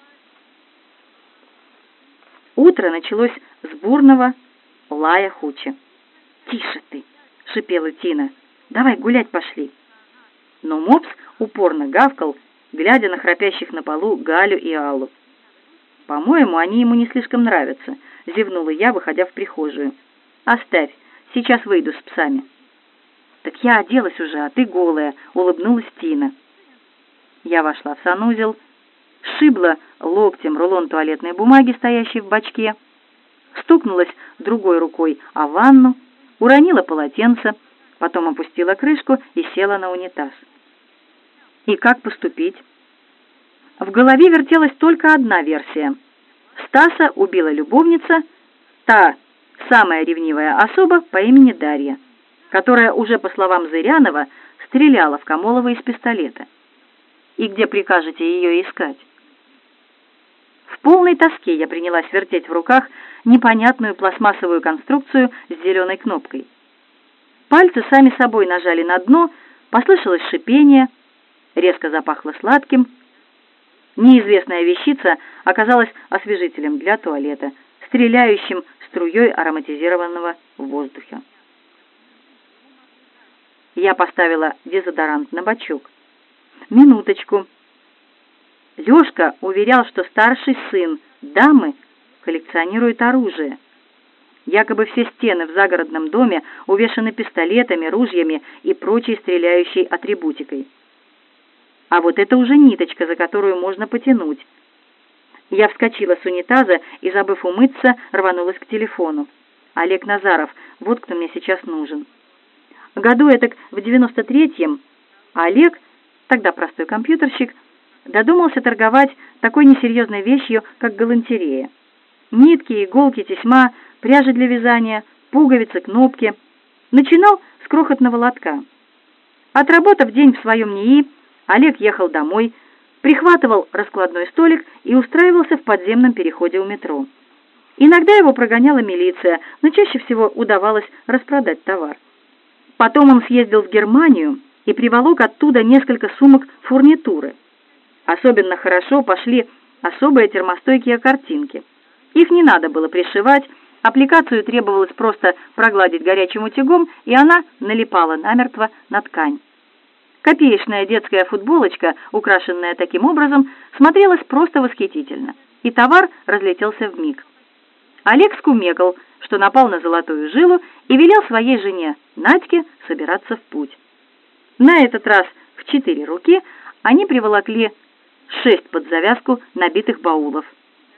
Утро началось с бурного лая Хуча. «Тише ты!» — шипела Тина. «Давай гулять пошли». Но мопс упорно гавкал, глядя на храпящих на полу Галю и Аллу. «По-моему, они ему не слишком нравятся», — зевнула я, выходя в прихожую. «Оставь, сейчас выйду с псами». «Так я оделась уже, а ты голая», — улыбнулась Тина. Я вошла в санузел, сшибла локтем рулон туалетной бумаги, стоящий в бачке, стукнулась другой рукой о ванну, уронила полотенце, потом опустила крышку и села на унитаз. И как поступить? В голове вертелась только одна версия. Стаса убила любовница, та самая ревнивая особа по имени Дарья, которая уже, по словам Зырянова, стреляла в Камолова из пистолета. И где прикажете ее искать? В полной тоске я принялась вертеть в руках непонятную пластмассовую конструкцию с зеленой кнопкой. Пальцы сами собой нажали на дно, послышалось шипение, резко запахло сладким. Неизвестная вещица оказалась освежителем для туалета, стреляющим струей ароматизированного воздуха. Я поставила дезодорант на бачок. Минуточку. Лёшка уверял, что старший сын дамы коллекционирует оружие. Якобы все стены в загородном доме увешаны пистолетами, ружьями и прочей стреляющей атрибутикой. А вот это уже ниточка, за которую можно потянуть. Я вскочила с унитаза и, забыв умыться, рванулась к телефону. Олег Назаров, вот кто мне сейчас нужен. Году этак в девяносто третьем Олег, тогда простой компьютерщик, додумался торговать такой несерьезной вещью, как галантерея. Нитки, иголки, тесьма, пряжи для вязания, пуговицы, кнопки. Начинал с крохотного лотка. Отработав день в своем НИИ, Олег ехал домой, прихватывал раскладной столик и устраивался в подземном переходе у метро. Иногда его прогоняла милиция, но чаще всего удавалось распродать товар. Потом он съездил в Германию и приволок оттуда несколько сумок фурнитуры. Особенно хорошо пошли особые термостойкие картинки. Их не надо было пришивать, аппликацию требовалось просто прогладить горячим утюгом, и она налипала намертво на ткань. Копеечная детская футболочка, украшенная таким образом, смотрелась просто восхитительно, и товар разлетелся вмиг. Олег скумекал, что напал на золотую жилу, и велел своей жене Надьке собираться в путь. На этот раз в четыре руки они приволокли шесть под завязку набитых баулов.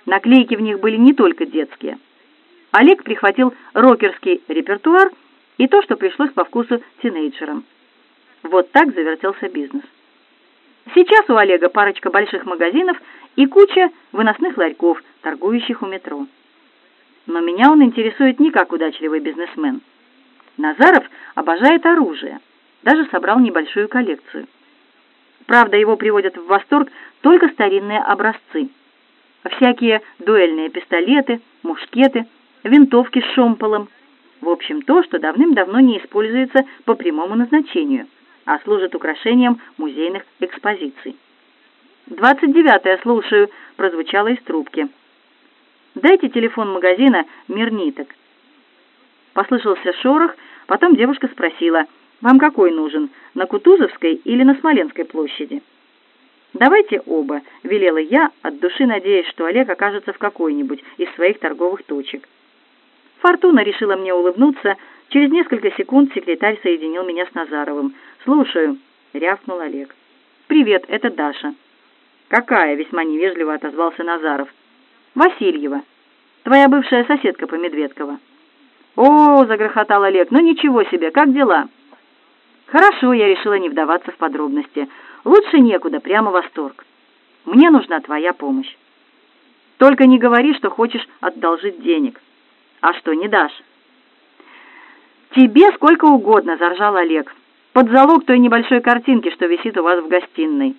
Наклейки в них были не только детские. Олег прихватил рокерский репертуар и то, что пришлось по вкусу тинейджерам. Вот так завертелся бизнес. Сейчас у Олега парочка больших магазинов и куча выносных ларьков, торгующих у метро. Но меня он интересует не как удачливый бизнесмен. Назаров обожает оружие, даже собрал небольшую коллекцию. Правда, его приводят в восторг только старинные образцы. Всякие дуэльные пистолеты, мушкеты, винтовки с шомполом. В общем, то, что давным-давно не используется по прямому назначению, а служит украшением музейных экспозиций. «Двадцать девятое, слушаю», — прозвучало из трубки. «Дайте телефон магазина «Мир ниток». Послышался шорох, потом девушка спросила: «Вам какой нужен, на Кутузовской или на Смоленской площади?» «Давайте оба», — велела я, от души надеясь, что Олег окажется в какой-нибудь из своих торговых точек. Фортуна решила мне улыбнуться. Через несколько секунд секретарь соединил меня с Назаровым. «Слушаю», — рявкнул Олег. «Привет, это Даша». «Какая?» — весьма невежливо отозвался Назаров. «Васильева. Твоя бывшая соседка по Медведково». «О!» — загрохотал Олег. «Ну ничего себе, как дела?» «Хорошо», — я решила не вдаваться в подробности. «Лучше некуда, прямо восторг. Мне нужна твоя помощь. Только не говори, что хочешь одолжить денег. А что, не дашь?» «Тебе сколько угодно», — заржал Олег. «Под залог той небольшой картинки, что висит у вас в гостиной».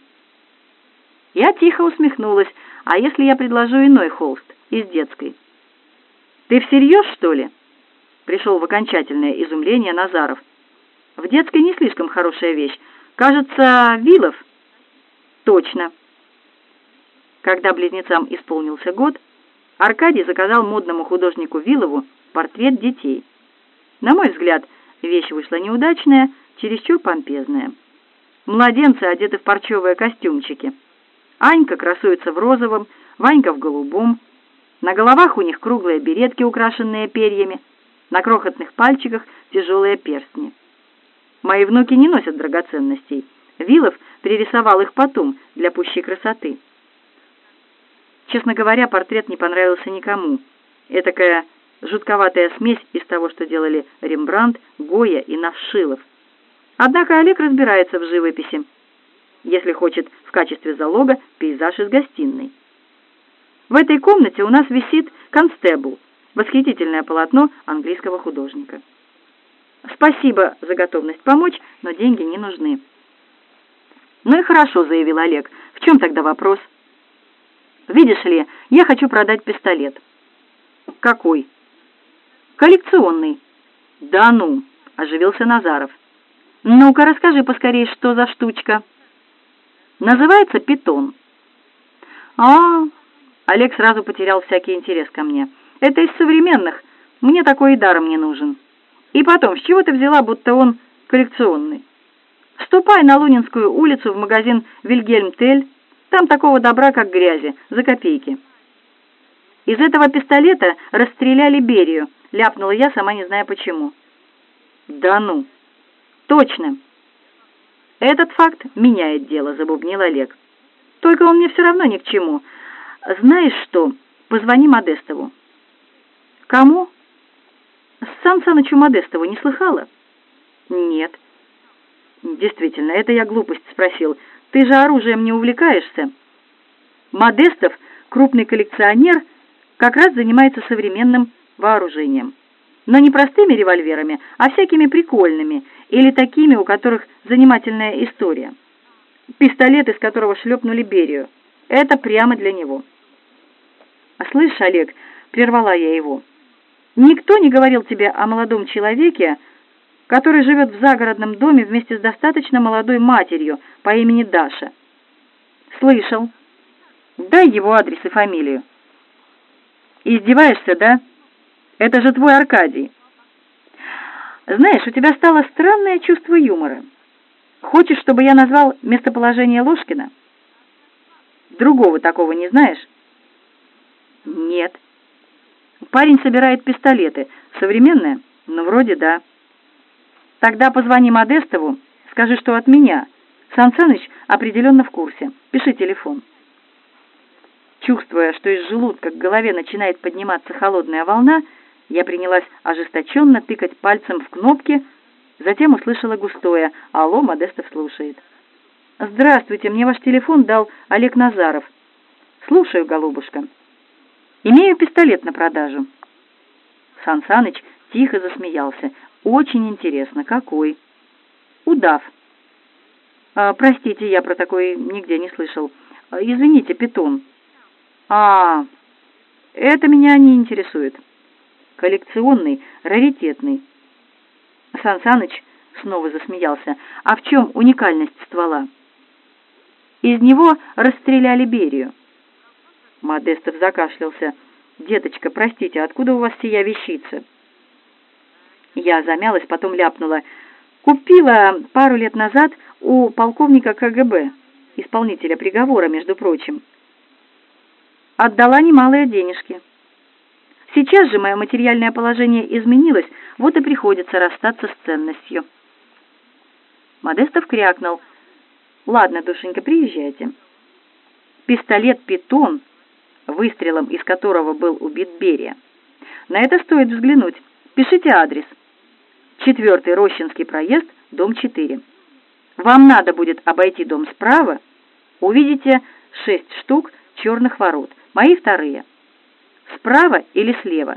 Я тихо усмехнулась. «А если я предложу иной холст, из детской?» «Ты всерьез, что ли?» Пришел в окончательное изумление Назаров. «В детской не слишком хорошая вещь. Кажется, Вилов?» «Точно». Когда близнецам исполнился год, Аркадий заказал модному художнику Вилову портрет детей. На мой взгляд, вещь вышла неудачная, чересчур помпезная. Младенцы одеты в парчевые костюмчики. Анька красуется в розовом, Ванька в голубом. На головах у них круглые беретки, украшенные перьями. На крохотных пальчиках тяжелые перстни. Мои внуки не носят драгоценностей. Вилов пририсовал их потом для пущей красоты. Честно говоря, портрет не понравился никому. Этакая жутковатая смесь из того, что делали Рембрандт, Гойя и Навшилов. Однако Олег разбирается в живописи, если хочет в качестве залога пейзаж из гостиной. В этой комнате у нас висит «Констебл», восхитительное полотно английского художника. «Спасибо за готовность помочь, но деньги не нужны». «Ну и хорошо», — заявил Олег. «В чем тогда вопрос?» «Видишь ли, я хочу продать пистолет». «Какой?» «Коллекционный». «Да ну», — оживился Назаров. «Ну-ка, расскажи поскорее, что за штучка». «Называется питон». «А, Олег сразу потерял всякий интерес ко мне. «Это из современных. Мне такой и даром не нужен. И потом, с чего ты взяла, будто он коллекционный? Ступай на Лунинскую улицу в магазин «Вильгельм Тель». Там такого добра, как грязи, за копейки». «Из этого пистолета расстреляли Берию», — ляпнула я, сама не зная почему. «Да ну!» «Точно!» «Этот факт меняет дело», — забубнил Олег. «Только он мне все равно ни к чему. Знаешь что, позвони Модестову». «Кому?» «Сан Санычу Модестову не слыхала?» «Нет». «Действительно, это я глупость спросил. Ты же оружием не увлекаешься?» «Модестов, крупный коллекционер, как раз занимается современным вооружением. Но не простыми револьверами, а всякими прикольными, или такими, у которых занимательная история. Пистолет, из которого шлепнули Берию. Это прямо для него». «А слышь, Олег», — прервала я его, — «никто не говорил тебе о молодом человеке, который живет в загородном доме вместе с достаточно молодой матерью по имени Даша?» «Слышал. Дай его адрес и фамилию». «Издеваешься, да? Это же твой Аркадий». «Знаешь, у тебя стало странное чувство юмора. Хочешь, чтобы я назвал местоположение Ложкина? Другого такого не знаешь?» «Нет». «Парень собирает пистолеты. Современные? Ну, вроде да». «Тогда позвони Модестову, скажи, что от меня. Сан Саныч определенно в курсе. Пиши телефон». Чувствуя, что из желудка к голове начинает подниматься холодная волна, я принялась ожесточенно тыкать пальцем в кнопки, затем услышала густое «Алло, Модестов слушает». «Здравствуйте, мне ваш телефон дал Олег Назаров». «Слушаю, голубушка». «Имею пистолет на продажу». Сан Саныч тихо засмеялся. «Очень интересно. Какой?» «Удав». А, «Простите, я про такой нигде не слышал. Извините, питон». «А, это меня не интересует. Коллекционный, раритетный». Сан Саныч снова засмеялся. «А в чем уникальность ствола?» «Из него расстреляли Берию». Модестов закашлялся. «Деточка, простите, откуда у вас сия вещица?» Я замялась, потом ляпнула. «Купила пару лет назад у полковника ка гэ бэ, исполнителя приговора, между прочим. Отдала немалые денежки. Сейчас же мое материальное положение изменилось, вот и приходится расстаться с ценностью». Модестов крякнул. «Ладно, душенька, приезжайте». Пистолет «Питон», выстрелом из которого был убит Берия. На это стоит взглянуть. Пишите адрес. Четвертый Рощинский проезд, дом четыре. Вам надо будет обойти дом справа. Увидите шесть штук черных ворот. Мои вторые. Справа или слева?»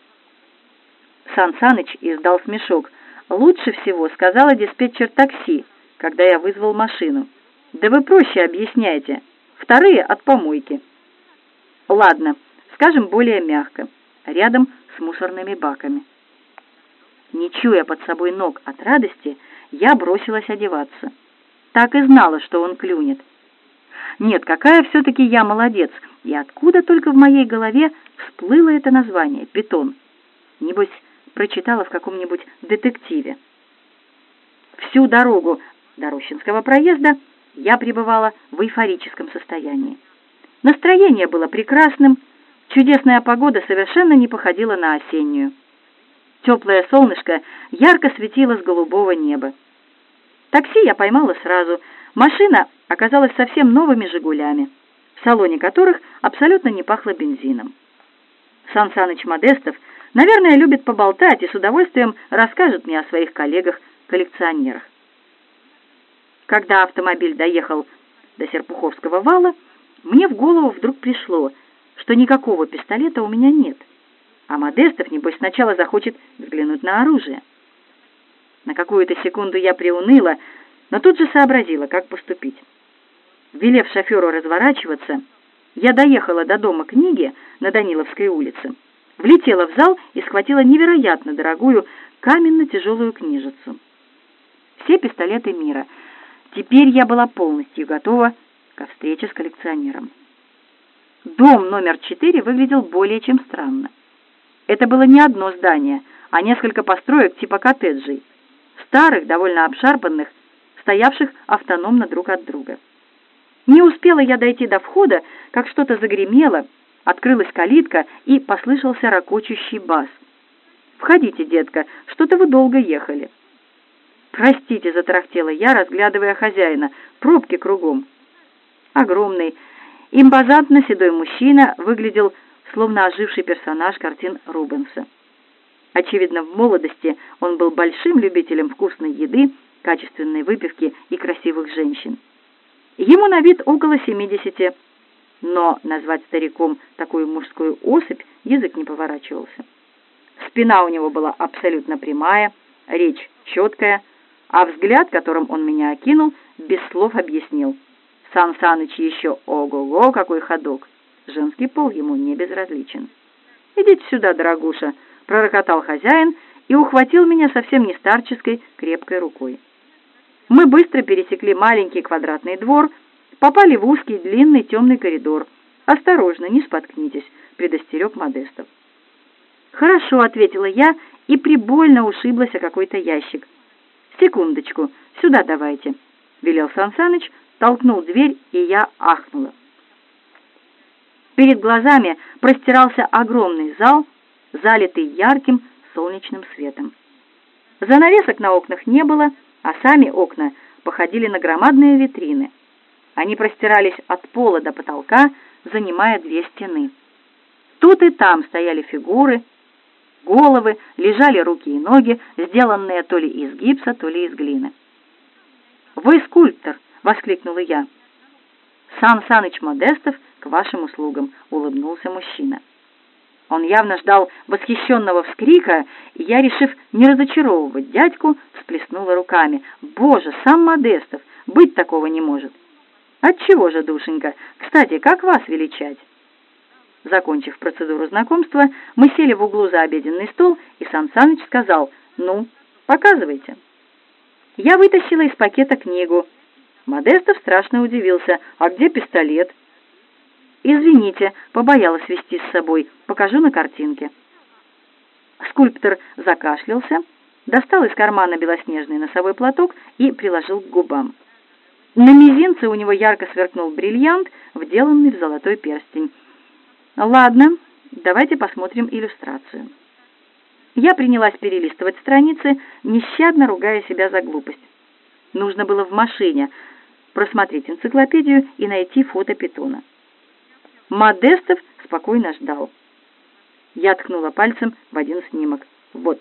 Сан Саныч издал смешок. «Лучше всего, — сказала диспетчер такси, когда я вызвал машину. Да вы проще объясняйте. Вторые от помойки». «Ладно, скажем более мягко. Рядом с мусорными баками». Не чуя под собой ног от радости, я бросилась одеваться. Так и знала, что он клюнет. Нет, какая все-таки я молодец, и откуда только в моей голове всплыло это название «Питон». Небось, прочитала в каком-нибудь детективе. Всю дорогу до Рощинского проезда я пребывала в эйфорическом состоянии. Настроение было прекрасным, чудесная погода совершенно не походила на осеннюю. Теплое солнышко ярко светило с голубого неба. Такси я поймала сразу. Машина оказалась совсем новыми «Жигулями», в салоне которых абсолютно не пахло бензином. Сан Саныч Модестов, наверное, любит поболтать и с удовольствием расскажет мне о своих коллегах-коллекционерах. Когда автомобиль доехал до Серпуховского вала, мне в голову вдруг пришло, что никакого пистолета у меня нет, а Модестов, небось, сначала захочет взглянуть на оружие. На какую-то секунду я приуныла, но тут же сообразила, как поступить. Велев шоферу разворачиваться, я доехала до дома книги на Даниловской улице, влетела в зал и схватила невероятно дорогую каменно-тяжелую книжицу. Все пистолеты мира. Теперь я была полностью готова ко встрече с коллекционером. Дом номер четыре выглядел более чем странно. Это было не одно здание, а несколько построек типа коттеджей, старых, довольно обшарпанных, стоявших автономно друг от друга. Не успела я дойти до входа, как что-то загремело, открылась калитка и послышался ракочущий бас. «Входите, детка, что-то вы долго ехали». «Простите», — затарахтела я, разглядывая хозяина, пробки кругом. Огромный, импозантно-седой мужчина выглядел словно оживший персонаж картин Рубенса. Очевидно, в молодости он был большим любителем вкусной еды, качественной выпивки и красивых женщин. Ему на вид около семидесяти, но назвать стариком такую мужскую особь язык не поворачивался. Спина у него была абсолютно прямая, речь четкая, а взгляд, которым он меня окинул, без слов объяснил. Сан Саныч еще ого-го, какой ходок. Женский пол ему не безразличен. «Идите сюда, дорогуша», — пророкотал хозяин и ухватил меня совсем не старческой крепкой рукой. Мы быстро пересекли маленький квадратный двор, попали в узкий длинный темный коридор. «Осторожно, не споткнитесь», — предостерег Модестов. «Хорошо», — ответила я и прибольно ушиблась о какой-то ящик. «Секундочку, сюда давайте», — велел Сан Саныч, толкнул дверь, и я ахнула. Перед глазами простирался огромный зал, залитый ярким солнечным светом. Занавесок на окнах не было, а сами окна походили на громадные витрины. Они простирались от пола до потолка, занимая две стены. Тут и там стояли фигуры, головы, лежали руки и ноги, сделанные то ли из гипса, то ли из глины. «Вы скульптор!» — воскликнула я. «Сан Саныч Модестов к вашим услугам», — улыбнулся мужчина. Он явно ждал восхищенного вскрика, и я, решив не разочаровывать дядьку, всплеснула руками. «Боже, сам Модестов! Быть такого не может!» «Отчего же, душенька? Кстати, как вас величать?» Закончив процедуру знакомства, мы сели в углу за обеденный стол, и Сан Саныч сказал: «Ну, показывайте». Я вытащила из пакета книгу. Модестов страшно удивился. «А где пистолет?» «Извините, побоялась вести с собой. Покажу на картинке». Скульптор закашлялся, достал из кармана белоснежный носовой платок и приложил к губам. На мизинце у него ярко сверкнул бриллиант, вделанный в золотой перстень. «Ладно, давайте посмотрим иллюстрацию». Я принялась перелистывать страницы, нещадно ругая себя за глупость. Нужно было в машине просмотреть энциклопедию и найти фото питона. Модестов спокойно ждал. Я ткнула пальцем в один снимок. «Вот».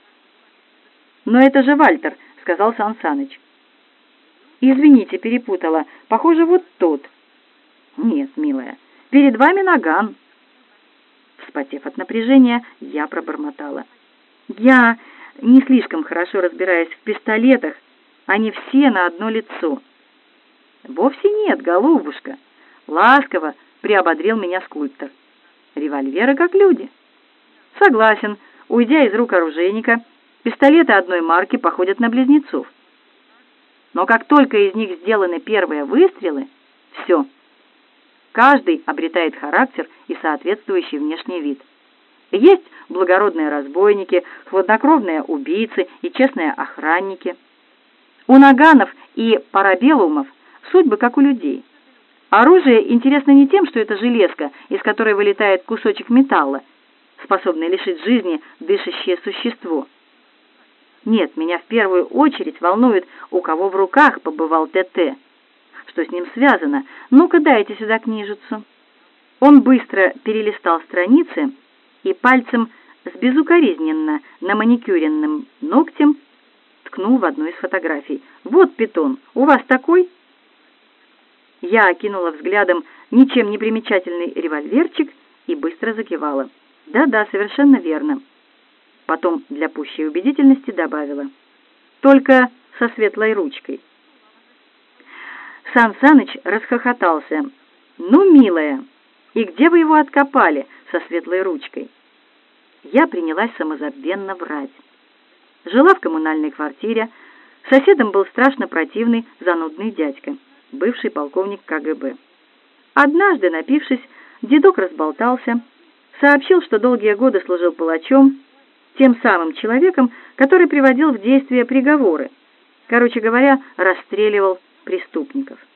«Но это же Вальтер», — сказал Сан Саныч. «Извините, перепутала. Похоже, вот тот». «Нет, милая, перед вами Наган». Вспотев от напряжения, я пробормотала: «Я не слишком хорошо разбираюсь в пистолетах, они все на одно лицо». «Вовсе нет, голубушка», — ласково приободрил меня скульптор. «Револьверы как люди». «Согласен, уйдя из рук оружейника, пистолеты одной марки походят на близнецов. Но как только из них сделаны первые выстрелы, все. Каждый обретает характер и соответствующий внешний вид. Есть благородные разбойники, хладнокровные убийцы и честные охранники. У наганов и парабеллумов судьбы как у людей. Оружие интересно не тем, что это железка, из которой вылетает кусочек металла, способный лишить жизни дышащее существо. Нет, меня в первую очередь волнует, у кого в руках побывал ТТ. Что с ним связано? Ну-ка, дайте сюда книжицу». Он быстро перелистал страницы и пальцем с безукоризненно наманикюренным ногтем ткнул в одну из фотографий. «Вот питон, у вас такой?» Я окинула взглядом ничем не примечательный револьверчик и быстро закивала. «Да-да, совершенно верно». Потом для пущей убедительности добавила: «Только со светлой ручкой». Сан Саныч расхохотался. «Ну, милая, и где вы его откопали со светлой ручкой?» Я принялась самозабвенно врать. Жила в коммунальной квартире, соседом был страшно противный, занудный дядька, бывший полковник ка гэ бэ. Однажды, напившись, дедок разболтался, сообщил, что долгие годы служил палачом, тем самым человеком, который приводил в действие приговоры, короче говоря, расстреливал преступников.